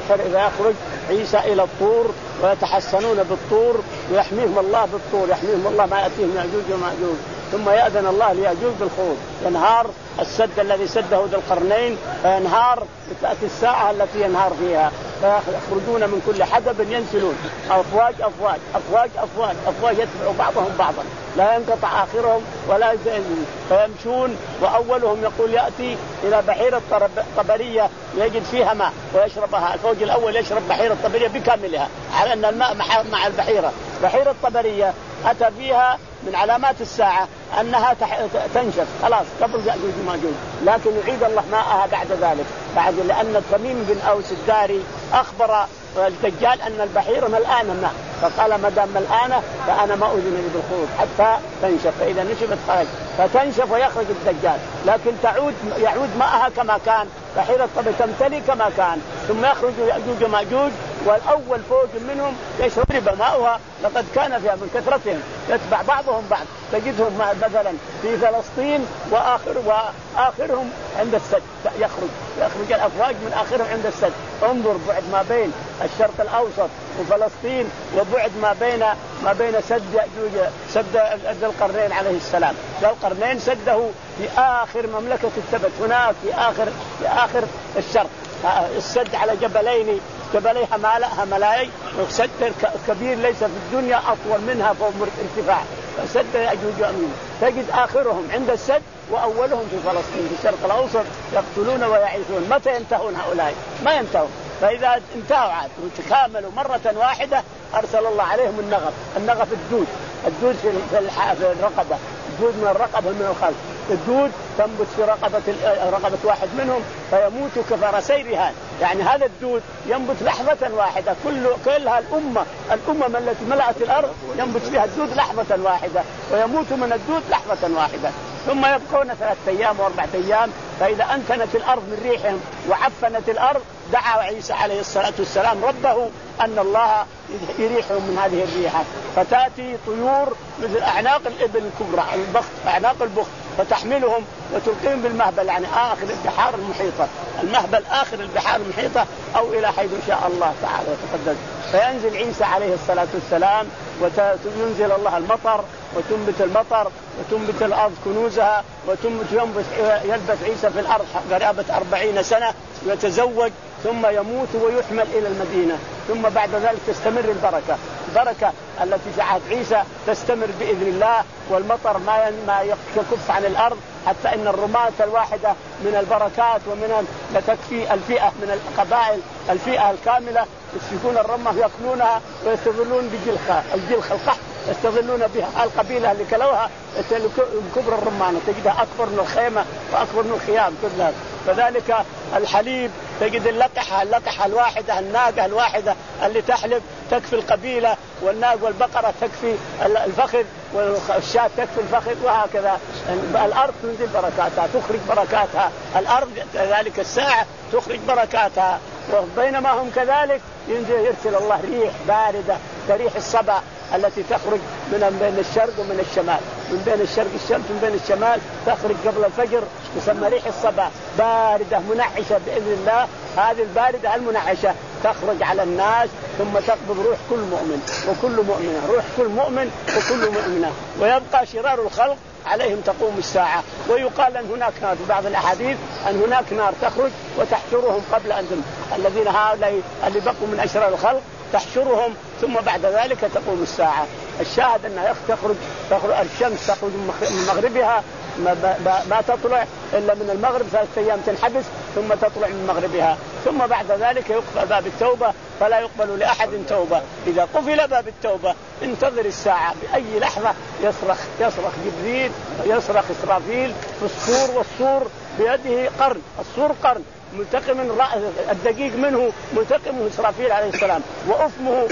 فيخرج عيسى إلى الطور ويتحسنون بالطور ويحميهم الله بالطور، يحميهم الله ما يأتيهم من يأجوج ومأجوج. ثم يأذن الله ليأجوج بالخروج، ينهار السد الذي سده ذو القرنين، فينهار، تأتي الساعة التي ينهار فيها، فيخرجون من كل حدب ينسلون، أفواج أفواج أفواج أفواج أفواج يتبع بعضهم بعضا، لا ينقطع آخرهم ولا يزيدون، فيمشون. وأولهم يقول يأتي إلى بحيرة طبرية يجد فيها ماء ويشربها. الفوج الأول يشرب بحيرة طبرية بكاملها، على أن الماء مع البحيرة. بحيرة طبرية أتى فيها من علامات الساعة أنها تنشف خلاص قبل يأجوج ومأجوج، لكن يعيد الله ماءها بعد ذلك، بعد لأن تميم بن أوس الداري أخبر الدجال أن البحيرة ملآنة ماء، فقال: ما دام ملآنة فأنا ما أذن لي بالخروج حتى تنشف، فإذا نشفت خرج، فتنشف ويخرج الدجال، لكن تعود يعود ماءها كما كان، بحيرة طبرية تمتلي كما كان، ثم يخرج يأجوج ومأجوج، والأول فوج منهم يشرب ماءها، لقد كان فيها من كثرتهم يتبع بعضهم بعض، تجدهم مثلا في فلسطين وآخر وآخرهم عند السد، يخرج يخرج الأفواج من آخرهم عند السد. انظر بعد ما بين الشرق الأوسط وفلسطين، وبعد ما بين ما بين سد يأجوج، سد ذو القرنين عليه السلام. ذو القرنين سده في آخر مملكة التبت، هناك في آخر في آخر الشرق، السد على جبلين، جبلي هملاي، وسد كبير ليس في الدنيا أطول منها فوق ارتفاع، سد يأجوج ومأجوج. تجد آخرهم عند السد وأولهم في فلسطين في الشرق الأوسط، يقتلون ويعيشون. متى ينتهون هؤلاء؟ ما ينتهون. فإذا انتهوا عاد وتكاملوا مرة واحدة أرسل الله عليهم النغف. النغف الدود، الدود في الرقبة، الدود من الرقبة من الخلف، الدود تنبت في رقبة رقبة واحد منهم فيموت كفرسي رهان. يعني هذا الدود ينبت لحظة واحدة، كل كلها الأمة الأمم التي ملأت الأرض ينبت فيها الدود لحظة واحدة، ويموت من الدود لحظة واحدة، ثم يبقون ثلاثة أيام وأربعة أيام. فإذا أنتنت الأرض من ريحهم وعفنت الأرض، دعا عيسى عليه الصلاة والسلام ربه أن الله يريحهم من هذه الريحة، فتأتي طيور مثل أعناق الإبل الكبرى، البخت، أعناق البخت، فتحملهم وتلقيهم بالمهبل، يعني آخر البحار المحيطة، المهبل آخر البحار المحيطة، أو إلى حيث شاء الله تعالى وتقدس. فينزل عيسى عليه الصلاة والسلام وينزل الله المطر وتنبت المطر وتنبت الأرض كنوزها، وتنبت يلبث عيسى في الأرض قرابة أربعين سنة، يتزوج ثم يموت ويحمل إلى المدينة، ثم بعد ذلك تستمر البركة. البركة التي في عهد عيسى تستمر بإذن الله، والمطر ما ما يكف عن الأرض، حتى إن الرماة الواحدة من البركات ومن لتكفي الفئة من القبائل، الفئة الكاملة يسفكون الرمة يأكلونها ويستظلون بجلخة الجلخ القحط، يستظلون بها. القبيلة اللي كلوها كبر الرمانة تجدها أكبر من الخيمة وأكبر من الخيام كلها. فذلك الحليب تجد اللقحة اللقحة الواحدة، الناقة الواحدة اللي تحلب تكفي القبيلة، والناق والبقرة تكفي الفخذ، والشاة تكفي الفخذ، وهكذا. الأرض تنزل بركاتها، تخرج بركاتها، الأرض ذلك الساعة تخرج بركاتها. وبينما هم كذلك ينزل يرسل الله ريح باردة كريح الصبا التي تخرج من بين الشرق ومن الشمال، من بين الشرق الشمس ومن بين الشمال تخرج قبل الفجر، تسمى ريح الصبا، باردة منعشة بإذن الله. هذه الباردة المنعشة تخرج على الناس، ثم تقبض روح كل مؤمن وكل مؤمنة، روح كل مؤمن وكل مؤمنة، ويبقى شرار الخلق عليهم تقوم الساعة. ويقال أن هناك نار، في بعض الأحاديث أن هناك نار تخرج وتحشرهم قبل أن تم. الذين هؤلاء اللي بقوا من أشرار الخلق تحشرهم، ثم بعد ذلك تقوم الساعة. الشاهد أنها تخرج تخرج الشمس تخرج من مغربها ما, ما تطلع إلا من المغرب ثلاثة أيام تنحبس ثم تطلع من مغربها، ثم بعد ذلك يقفل باب التوبة فلا يقبل لأحد توبة. إذا قفل باب التوبة انتظر الساعة، بأي لحظة يصرخ يصرخ جبريل يصرخ إسرافيل في الصور، والصور بيده قرن، الصور قرن ملتقم من رأس الدقيق منه ملتقم إسرافيل عليه السلام، وأفمه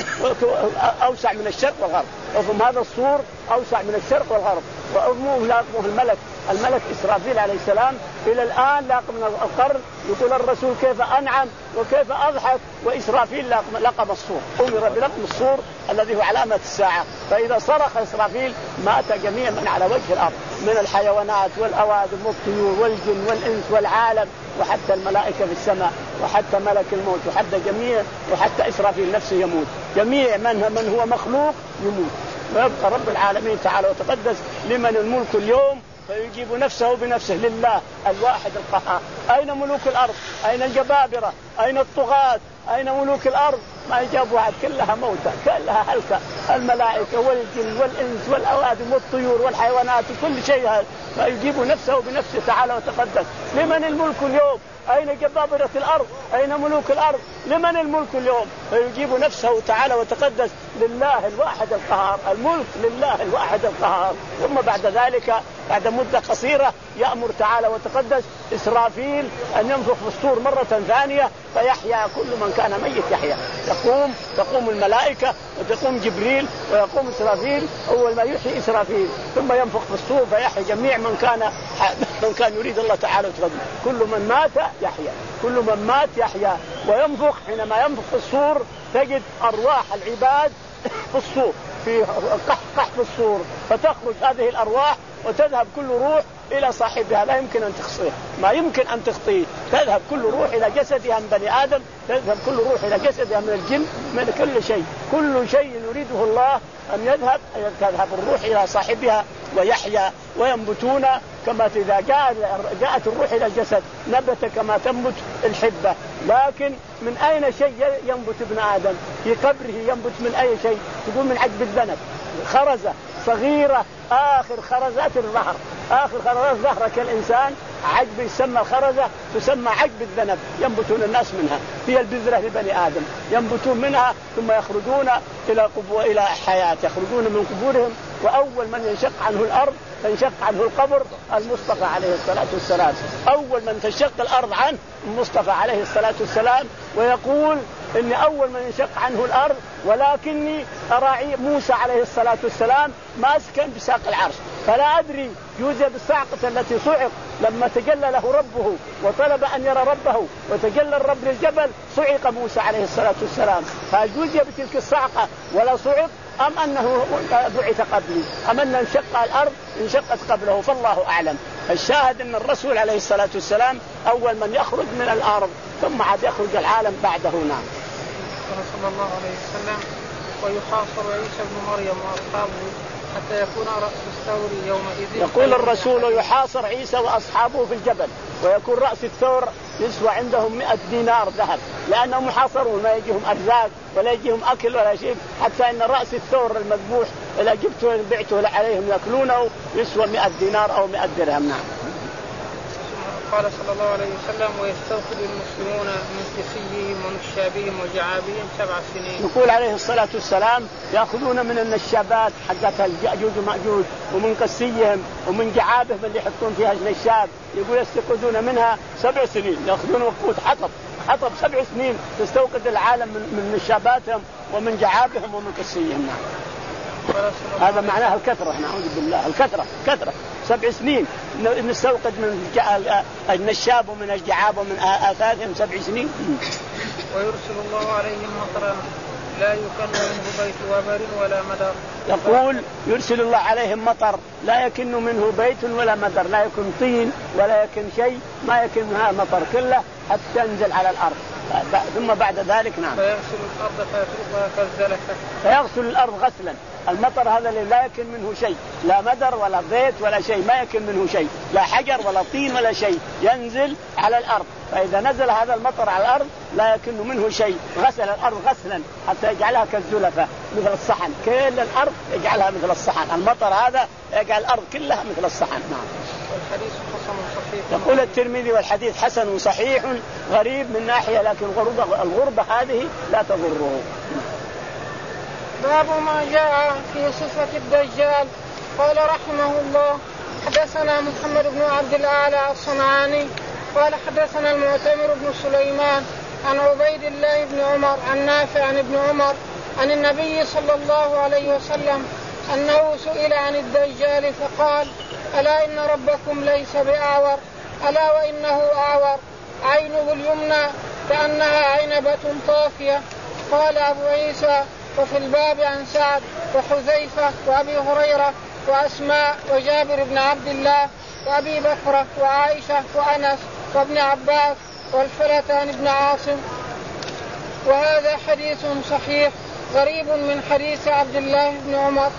أوسع من الشرق والغرب، أفم هذا الصور أوسع من الشرق والغرب، وأفمه لاقمه الملك الملك إسرافيل عليه السلام إلى الآن لاقم القرن. يقول الرسول كيف أنعم وكيف أضحك وإسرافيل لقم الصور، أمر بلقم الصور الذي هو علامة الساعة. فإذا صرخ إسرافيل مات جميع من على وجه الأرض من الحيوانات والأوادم والطيور والجن والإنس والعالم، وحتى الملائكة في السماء، وحتى ملك الموت، وحتى جميع، وحتى إسرافيل نفسه يموت، جميع من من هو مخلوق يموت، ويبقى رب العالمين تعالى وتقدس لمن الملك اليوم، فيجيب نفسه بنفسه لله الواحد القهار. أين ملوك الأرض؟ أين الجبابرة؟ أين الطغاة؟ أين ملوك الأرض؟ ما يجاب واحد، كلها موتى كلها هلكة، الملائكة والجن والإنس والأوادم والطيور والحيوانات وكل شيء هذا، فيجيب نفسه بنفسه تعالى وتقدس لمن الملك اليوم؟ أين جبابرة الأرض؟ أين ملوك الأرض؟ لمن الملك اليوم؟ فيجيب نفسه تعالى وتقدس لله الواحد القهار، الملك لله الواحد القهار. ثم بعد ذلك بعد مدة قصيرة يأمر تعالى وتقدس إسرافيل أن ينفخ في الصور مرة ثانية فيحيا كل من كان ميت يحيا، تقوم تقوم الملائكة وتقوم جبريل ويقوم إسرافيل أول ما يحيي إسرافيل، ثم ينفخ في الصور فيحيا جميع من كان من كان يريد الله تعالى وتقدس. كل من مات يحيا، كل من مات يحيا. وينفخ، حينما ينفخ في الصور تجد أرواح العباد في الصور، في قحقح في الصور، فتخرج هذه الأرواح وتذهب كل روح إلى صاحبها، لا يمكن أن تخطيه، ما يمكن أن تخطيه، تذهب كل روح إلى جسدها من بني آدم، تذهب كل روح إلى جسدها من الجن، من كل شيء، كل شيء يريده الله أن يذهب تذهب الروح إلى صاحبها ويحيا وينبتون كما إذا جاءت الروح إلى الجسد نبت كما تنبت الحبة. لكن من أين شيء ينبت ابن آدم؟ في قبره ينبت من أي شيء؟ تقول من عجب الذنب، خرزة صغيرة آخر خرزات الظهر، آخر خرزات ظهر كالإنسان، عجب يسمى الخرزة تسمى عجب الذنب، ينبتون الناس منها، هي البذرة لبني آدم، ينبتون منها ثم يخرجون إلى قبو إلى حياة، يخرجون من قبورهم. وأول من ينشق عنه الأرض تنشق عنه القبر المصطفى عليه الصلاة والسلام، أول من تنشق الأرض عنه المصطفى عليه الصلاة والسلام، ويقول إن أول من ينشق عنه الأرض ولكني أراعي موسى عليه الصلاة والسلام ماسكا بساق العرش، فلا أدري يوجد بالصعقة التي صعق لما تجلى له ربه وطلب أن يرى ربه وتجلى الرب للجبل صعق موسى عليه الصلاة والسلام، هل يوجد بتلك الصعقة ولا صعق أم أنه بعث قبلي أم أن انشق الأرض انشقت قبله؟ فالله أعلم. الشاهد أن الرسول عليه الصلاة والسلام أول من يخرج من الأرض ثم عاد يخرج العالم بعده. نعم. صلى الله عليه وسلم ويحاصر عيسى بن مريم وأصحابه حتى يكون رأس الثور يومئذ. يقول الرسول يحاصر عيسى وأصحابه في الجبل ويكون رأس الثور يسوى عندهم مئة دينار ذهب، لأنهم محاصرون ما يجيهم أرزاق ولا يجيهم أكل ولا شيء، حتى أن رأس الثور المذبوح إذا جبته بعته عليهم يأكلونه يسوى مئة دينار أو مئة درهم. نعم. قال صلى الله عليه وسلم ويستوفد المسلمون من كسيهم ونشابهم وجعابهم سبع سنين. يقول عليه الصلاة والسلام يأخذون من النشابات حقتها اليأجوج ومأجوج ومن كسيهم ومن جعابهم اللي يحطون فيها النشاب، يقول يستوقدون منها سبع سنين، يأخذون وقود حطب حطب سبع سنين تستوقد العالم من نشاباتهم ومن جعابهم ومن كسيهم. نعم. هذا معناه الكثرة، نعوذ بالله، الكثرة كثرة سبع سنين نستوقد من النشاب ومن الجعاب ومن آثارهم سبع سنين. ويرسل الله عليهم مطرا لا يكن منه بيت وبر ولا مدر. يقول يرسل الله عليهم مطر لا يكن منه بيت ولا مدر، لا يكن طين ولا يكن شيء، ما يكن منها مطر كله حتى تنزل على الأرض. ثم بعد ذلك نعم فيغسل الأرض فيتركها كالزلفة. فيغسل الأرض غسلا. المطر هذا اللي لا يكن منه شيء، لا مدر ولا زيت ولا شيء، ما يكن منه شيء، لا حجر ولا طين ولا شيء، ينزل على الأرض. فإذا نزل هذا المطر على الأرض لا يكن منه شيء، غسل الأرض غسلا حتى يجعلها كالزلفة مثل الصحن، كل الأرض يجعلها مثل الصحن، المطر هذا يجعل الأرض كلها مثل الصحن. نعم. والحديث حسن صحيح. يقول الترمذي والحديث حسن صحيح غريب من ناحية، لكن الغربة, الغربة هذه لا تضره. باب ما جاء في صفة الدجال. قال رحمه الله حدثنا محمد بن عبد الأعلى الصنعاني قال حدثنا المعتمر بن سليمان عن عبيد الله بن عمر عن نافع عن ابن عمر عن النبي صلى الله عليه وسلم أنه سئل عن الدجال فقال ألا إن ربكم ليس بأعور ألا وإنه أعور عينه اليمنى كأنها عنبة طافية. قال أبو عيسى وفي الباب عن سعد وحذيفة وأبي هريرة وأسماء وجابر بن عبد الله وأبي بكر وعائشة وأنس وابن عباس والفلتان بن عاصم. وهذا حديث صحيح غريب من حديث عبد الله بن عمر.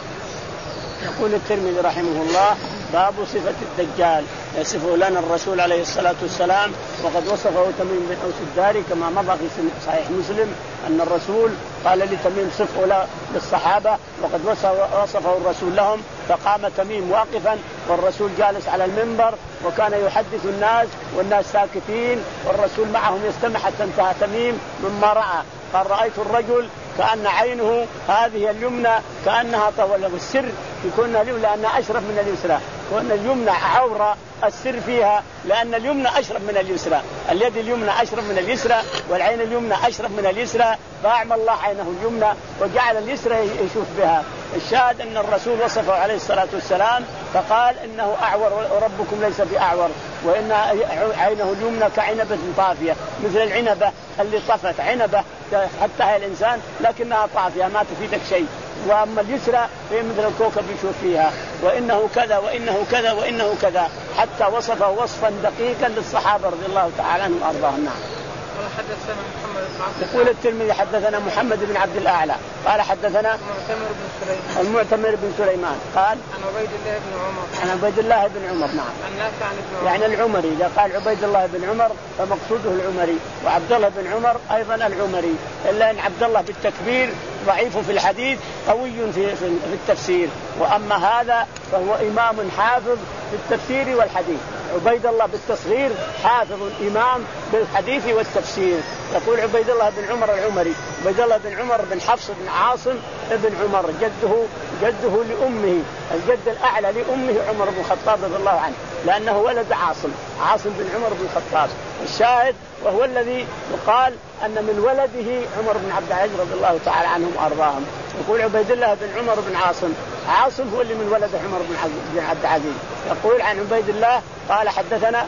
يقول الترمذي رحمه الله باب صفة الدجال. يصفه لنا الرسول عليه الصلاة والسلام وقد وصفه تميم بن أوس الداري كما مضى في صحيح مسلم أن الرسول قال لتميم صفه للصحابة وقد وصفه الرسول لهم، فقام تميم واقفا والرسول جالس على المنبر وكان يحدث الناس والناس ساكتين والرسول معهم يستمع حتى انتهى تميم مما رأى. قال رأيت الرجل كأن عينه هذه اليمنى كأنها طول السر يكون اليمنى لأنها أشرف من اليسرى، وأن اليمنى عورة السر فيها لأن اليمنى أشرف من اليسرى، اليد اليمنى أشرف من اليسرى والعين اليمنى أشرف من اليسرى، فأعمى الله عينه اليمنى وجعل اليسرى يشوف بها. الشاهد أن الرسول وصفه عليه الصلاة والسلام فقال إنه أعور وربكم ليس بأعور وإن عينه اليمنى كعنبة طافية مثل العنبة اللي طفت عنبة حتى هي الإنسان لكنها طافية ما تفيدك شيء، وأما اليسرى هي مثل الكوكب يشوف فيها وإنه كذا وإنه كذا وإنه كذا حتى وصفه وصفا دقيقا للصحابة رضي الله تعالى عنهم وأرضاهم. نعم. حدثنا محمد بن عبد يقول الترمذي حدثنا محمد بن عبد الأعلى قال حدثنا المعتمر بن سليمان المعتمر بن سليمان قال عن عبيد الله بن عمر عن عبيد الله بن عمر. نعم. عن نافع عن ابن عمر يعني العمري، إذا قال عبيد الله بن عمر فمقصوده العمري، وعبد الله بن عمر أيضا العمري، إلا أن عبد الله بالتكبير ضعيف في الحديث قوي في في التفسير، وأما هذا فهو إمام حافظ في التفسير والحديث. عبيد الله بالتصغير حافظ إمام بالحديث والتفسير. يقول عبيد الله بن عمر العمري، عبيد الله بن عمر بن حفص بن عاصم ابن عمر جده جده لأمه، الجد الأعلى لأمه عمر بن الخطاب رضي الله عنه لأنه ولد عاصم عاصم بن عمر بن الخطاب. الشاهد وهو الذي يقال أن من ولده عمر بن عبد العزيز رضي الله تعالى عنهم وأرضاهم. يقول عبيد الله بن عمر بن عاصم، عاصم هو اللي من ولد عمر بن عبد العزيز. يقول عن عبيد الله قال حدثنا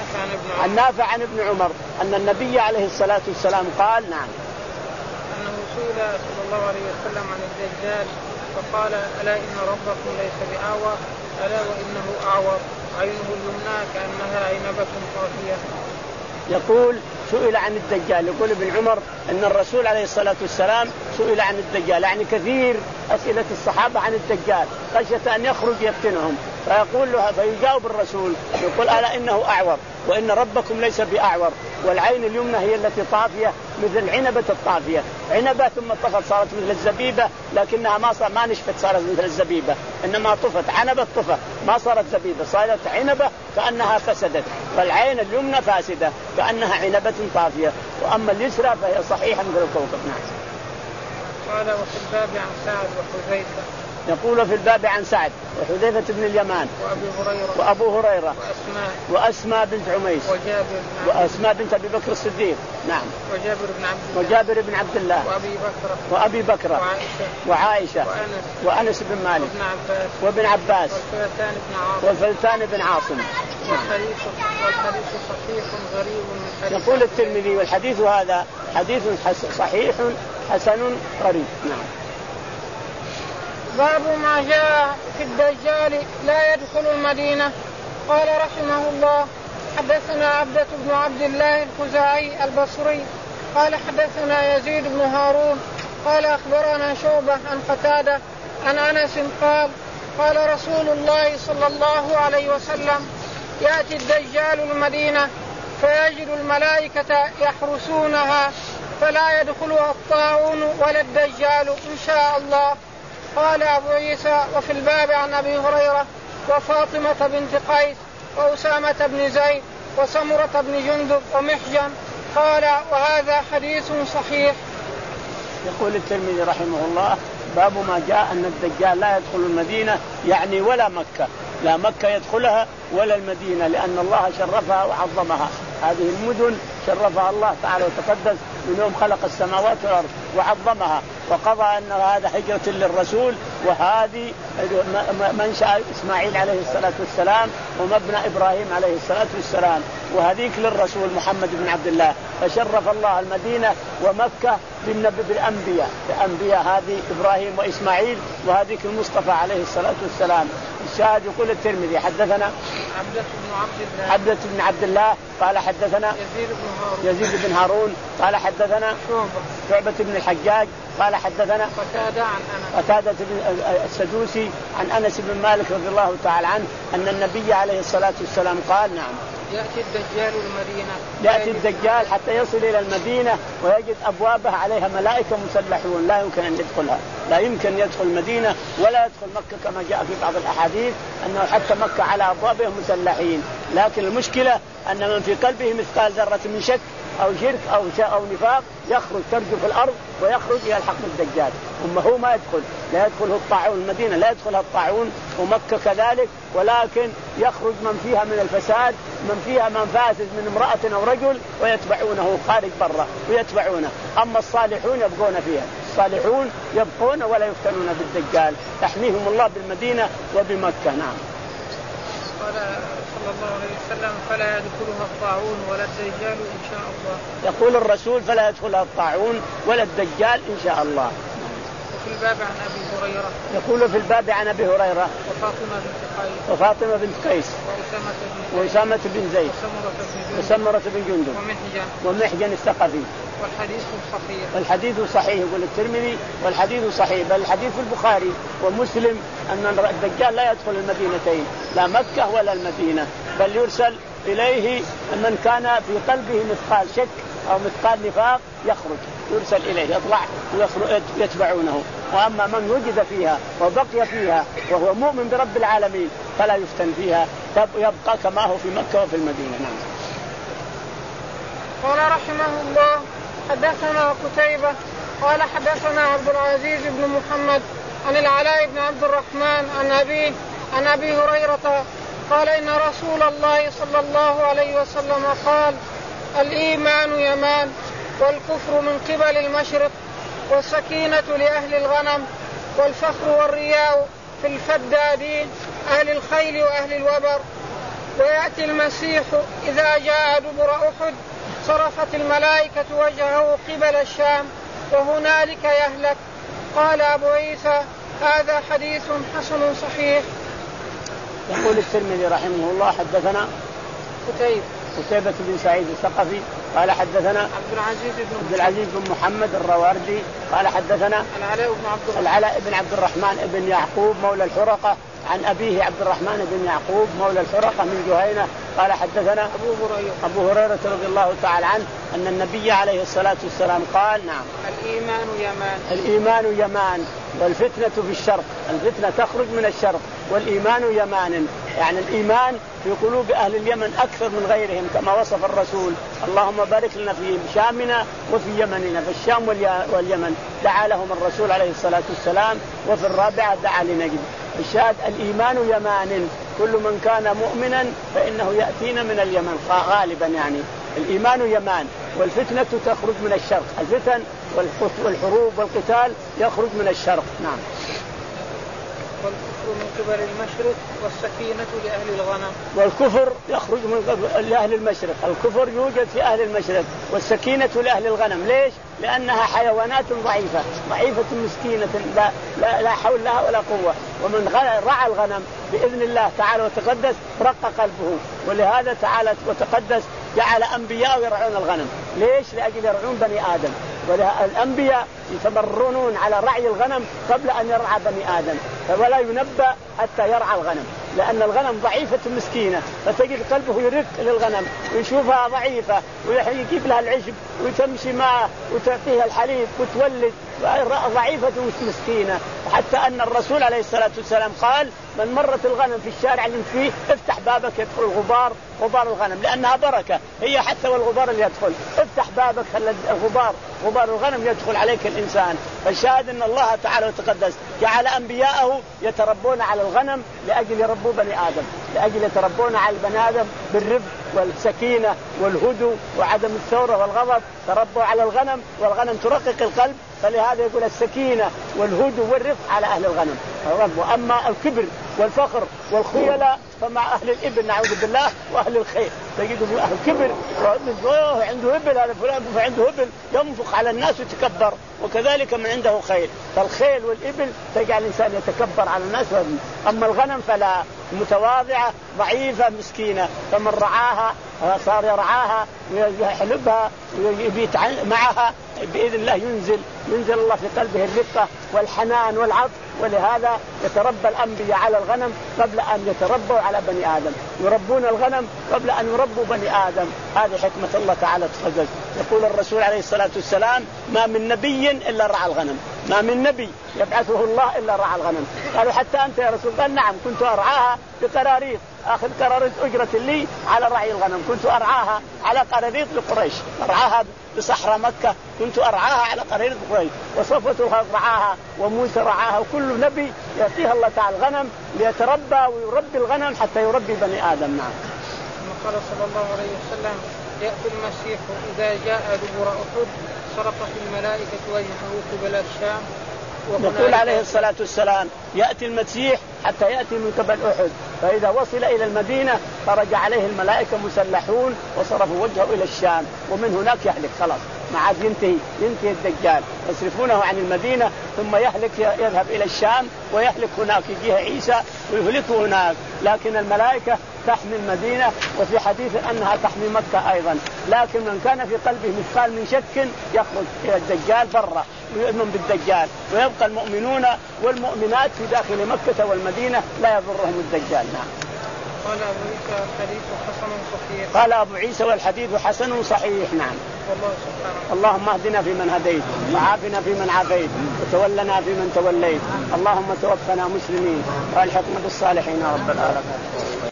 عن نافع عن ابن عمر أن النبي عليه الصلاة والسلام قال نعم أنه سئل صلى الله عليه وسلم عن الدجال فقال ألا إن ربكم ليس بأعور ألا وإنه أعور عينه اليمنى كأنها عنبة طافية. يقول سئل عن الدجال، يقول ابن عمر أن الرسول عليه الصلاة والسلام سئل عن الدجال، يعني كثير أسئلة الصحابة عن الدجال خشية أن يخرج يفتنهم، فيقول له فيجاوب الرسول يقول ألا إنه أعور وإن ربكم ليس بأعور والعين اليمنى هي التي طافية مثل العنبة الطافية، عنبة ثم طفت صارت مثل الزبيبة لكنها ما صار ما نشفت صارت مثل الزبيبة، إنما طفت عنبة طفت ما صارت زبيبة صارت عنبة كأنها فسدت، والعين اليمنى فاسدة كأنها عنبة طافية، وأما اليسرى فهي صحيحة مثل الكوكب. نعم. قال وفي الباب عن سعد وحذيفة. يقول في الباب عن سعد وحذيفة بن اليمان وأبي هريرة وأبو هريرة وأسماء وأسماء بنت عميس وجابر وأسماء بنت أبي بكر الصديق. نعم. وجابر بن عبد الله وجابر بن عبد الله وأبي بكر وأبي بكر وعائشة وعائشة وأنس وأنس بن مالك وابن عباس وابن عباس والفلتان بن عاصم والفلتان بن عاصم. والحديث والحديث صحيح غريب من حديث. يقول الترمذي والحديث هذا حديث صحيح حسن غريب. نعم. باب ما جاء في الدجال لا يدخل المدينة. قال رحمه الله حدثنا عبدة بن عبد الله الخزاعي البصري قال حدثنا يزيد بن هارون قال أخبرنا شعبة عن قتادة عن أنس قال قال رسول الله صلى الله عليه وسلم يأتي الدجال المدينة فيجد الملائكة يحرسونها فلا يدخلها الطاعون ولا الدجال إن شاء الله. قال أبو عيسى وفي الباب عن أبي هريرة وفاطمة بنت قيس وأسامة بن زيد وسمرة بن جندب ومحجن. قال وهذا حديث صحيح. يقول الترمذي رحمه الله باب ما جاء أن الدجال لا يدخل المدينة يعني ولا مكة، لا مكة يدخلها ولا المدينة، لأن الله شرفها وعظمها. هذه المدن شرفها الله تعالى وتقدس من يوم خلق السماوات والأرض وعظمها، وقضى أن هذا حجرة للرسول، وهذه منشأ إسماعيل عليه الصلاة والسلام ومبنى إبراهيم عليه الصلاة والسلام، وهذيك للرسول محمد بن عبد الله. فشرف الله المدينة ومكة بالأنبياء، الأنبياء هذه إبراهيم وإسماعيل، وهذيك المصطفى عليه الصلاة والسلام. الشاهد يقول الترمذي حدثنا عبدة بن عبد الله عبدة بن عبد الله قال حدثنا يزيد بن هارون يزيد بن هارون قال حدثنا شعبة بن الحجاج قال حدثنا قتادة عن أنس قتادة بن السدوسي عن أنس بن مالك رضي الله تعالى عنه أن النبي عليه الصلاة والسلام قال نعم يأتي الدجال المدينة يأتي الدجال حتى يصل إلى المدينة ويجد أبوابها عليها ملائكة مسلحون، لا يمكن أن يدخلها، لا يمكن يدخل المدينة ولا يدخل مكة، كما جاء في بعض الأحاديث أنه حتى مكة على أبوابها مسلحين. لكن المشكلة أن من في قلبه مثقال ذرة من شك أو شرك أو أو نفاق يخرج ترجف الأرض ويخرج يلحق بالدجال، أما هو ما يدخل، لا يدخله الطاعون، المدينة لا يدخلها الطاعون ومكة كذلك، ولكن يخرج من فيها من الفساد، من فيها من فاسد من امرأة أو رجل ويتبعونه خارج برا ويتبعونه. أما الصالحون يبقون فيها، الصالحون يبقون ولا يفتنون بالدجال، يحميهم الله بالمدينة وبمكة. نعم. قال صلى الله عليه وسلم فلا يدخلها الطاعون ولا الدجال إن شاء الله. يقول الرسول فلا يدخلها الطاعون ولا الدجال إن شاء الله. وفي الباب عن أبي هريرة يقول في الباب عن أبي هريرة وفاطمة بنت قيس وفاطمة بنت قيس وأسامة بن زيد وسمرة بن جندب ومحجن ومحجن الثقفي. والحديث صحيح. والحديث صحيح يقول الترمذي والحديث صحيح، بل الحديث في البخاري ومسلم أن الدجال لا يدخل المدينتين، لا مكة ولا المدينة، بل يرسل إليه من كان في قلبه مثقال شك أو مثقال نفاق يخرج، يرسل إليه يطلع ويتبعونه. وأما من وجد فيها وبقي فيها وهو مؤمن برب العالمين فلا يفتن فيها، يبقى كما هو في مكة وفي المدينة. نعم. قال رحمه الله حدثنا قتيبة قال حدثنا عبد العزيز بن محمد عن العلاء بن عبد الرحمن عن أبيه عن أبي هريرة قال إن رسول الله صلى الله عليه وسلم قال الإيمان يمان والكفر من قبل المشرق والسكينة لأهل الغنم والفخر والرياء في الفدادين أهل الخيل وأهل الوبر. ويأتي المسيح إذا جاء دبر أحد صرفت الملائكة وجهه قبل الشام وهنالك يهلك. قال أبو عيسى هذا حديث حسن صحيح. يقول الترمذي رحمه الله حدثنا قتيبة قتيبة بن سعيد الثقفي قال حدثنا عبد العزيز بن عبد العزيز بن محمد الرواردي قال حدثنا العلاء بن عبد الرحمن العلاء بن عبد الرحمن بن يعقوب مولى الحرقة عن أبيه عبد الرحمن بن يعقوب مولى الحرقة من جهينة قال حدثنا أبو هريرة أبو هريرة رضي الله تعالى عنه أن النبي عليه الصلاة والسلام قال نعم الإيمان يمان الإيمان يمان والفتنة في الشرق، الفتنة تخرج من الشرق والإيمان يمان، يعني الإيمان في قلوب أهل اليمن أكثر من غيرهم كما وصف الرسول. اللهم بارك لنا في شامنا وفي يمننا، في الشام واليمن دعا لهم الرسول عليه الصلاة والسلام، وفي الرابعة دعا لنجد. الشاهد الإيمان يمان، كل من كان مؤمنا فإنه يأتينا من اليمن غالبا، يعني الإيمان يمان والفتنة تخرج من الشرق، الفتن والحروب والقتال يخرج من الشرق. نعم. والكفر من قبل المشرق والسكينة لأهل الغنم. والكفر يخرج من أهل المشرق، الكفر يوجد في أهل المشرق، والسكينة لأهل الغنم. ليش؟ لأنها حيوانات ضعيفة ضعيفة مسكينة لا, لا, لا حول لها ولا قوة، ومن رعى الغنم بإذن الله تعالى وتقدس رق قلبه، ولهذا تعالى وتقدس جعل أنبياء يرعون الغنم. ليش؟ لأجل يرعون بني آدم، والأنبياء يتمرنون على رعي الغنم قبل أن يرعى بني آدم، ولا ينبأ حتى يرعى الغنم، لأن الغنم ضعيفة مسكينة، فتجد قلبه يرق للغنم ويشوفها ضعيفة ويجيب لها العشب وتمشي معه وتعطيها الحليب وتولد ضعيفة مسكينة، حتى أن الرسول عليه الصلاة والسلام قال من مرت الغنم في الشارع اللي فيه افتح بابك يدخل الغبار، غبار الغنم لأنها بركة هي حتى والغبار اللي يدخل، افتح بابك خلى الغبار غبار الغنم يدخل عليك الإنسان. فالشاهد أن الله تعالى وتقدس جعل أنبياءه يتربون على الغنم لأجل يربوا بني آدم، لأجل يتربون على البني آدم بالرفق والسكينة والهدوء وعدم الثورة والغضب. تربوا على الغنم، والغنم ترقق القلب، فلهذا يقول السكينة والهدوء والرفق على أهل الغنم. وأما الكبر والفخر والخيلاء فمع أهل الإبل نعوذ بالله وأهل الخير. تجد أهل كبر عنده إبل، هذا فلان عنده إبل ينفق على الناس ويتكبر، وكذلك من عنده خيل. فالخيل والإبل تجعل الإنسان يتكبر على الناس. أما الغنم فلا، متواضعة ضعيفة مسكينة، فمن رعاها صار يرعاها ويحلبها ويبيت معها بإذن الله ينزل ينزل الله في قلبه الرقة والحنان والعطف. ولهذا يتربى الأنبياء على الغنم قبل أن يتربوا على بني آدم، يربون الغنم قبل أن يربوا بني آدم. هذه حكمة الله تعالى تقدس. يقول الرسول عليه الصلاة والسلام ما من نبي إلا رعى الغنم، ما من نبي يبعثه الله إلا رعى الغنم. قالوا حتى أنت يا رسول؟ قال نعم، كنت أرعاها بقراريط، أخذ قراريط أجرة لي على رعي الغنم، كنت أرعاها على قراريط لقريش، أرعاها بصحراء مكة، كنت أرعاها على قراريط قريش، وصفوة رعاها وموسى رعاها، وكل نبي يعطيها الله تعالى الغنم ليتربى ويربي الغنم حتى يربي بني آدم. نعم. قال صلى الله عليه وسلم يأتي المسيح إذا جاء دبر أحد صرفت الملائكة وجهه قبل الشام. يقول عليه الصلاة والسلام يأتي المسيح حتى يأتي من قبل أحد، فإذا وصل إلى المدينة خرج عليه الملائكة مسلحون وصرفوا وجهه إلى الشام، ومن هناك يهلك خلاص، ما عاد ينتهي ينتهي الدجال، يصرفونه عن المدينة ثم يهلك يذهب إلى الشام ويهلك هناك، يجيه عيسى ويهلكه هناك. لكن الملائكة تحمي المدينة، وفي حديث أنها تحمي مكة أيضا. لكن من كان في قلبه مثقال من شك يخرج إلى الدجال برا ويؤمن بالدجال، ويبقى المؤمنون والمؤمنات في داخل مكة والمدينة لا يضرهم الدجال. نعم. قال أبو عيسى الحديث حسن صحيح. قال أبو عيسى والحديث حسن صحيح. نعم. والله سبحانه. اللهم اهدنا فيمن هديت، وعافنا فيمن عافيت، وتولنا فيمن توليت. اللهم توفنا مسلمين والحقنا بالصالحين يا رب العالمين.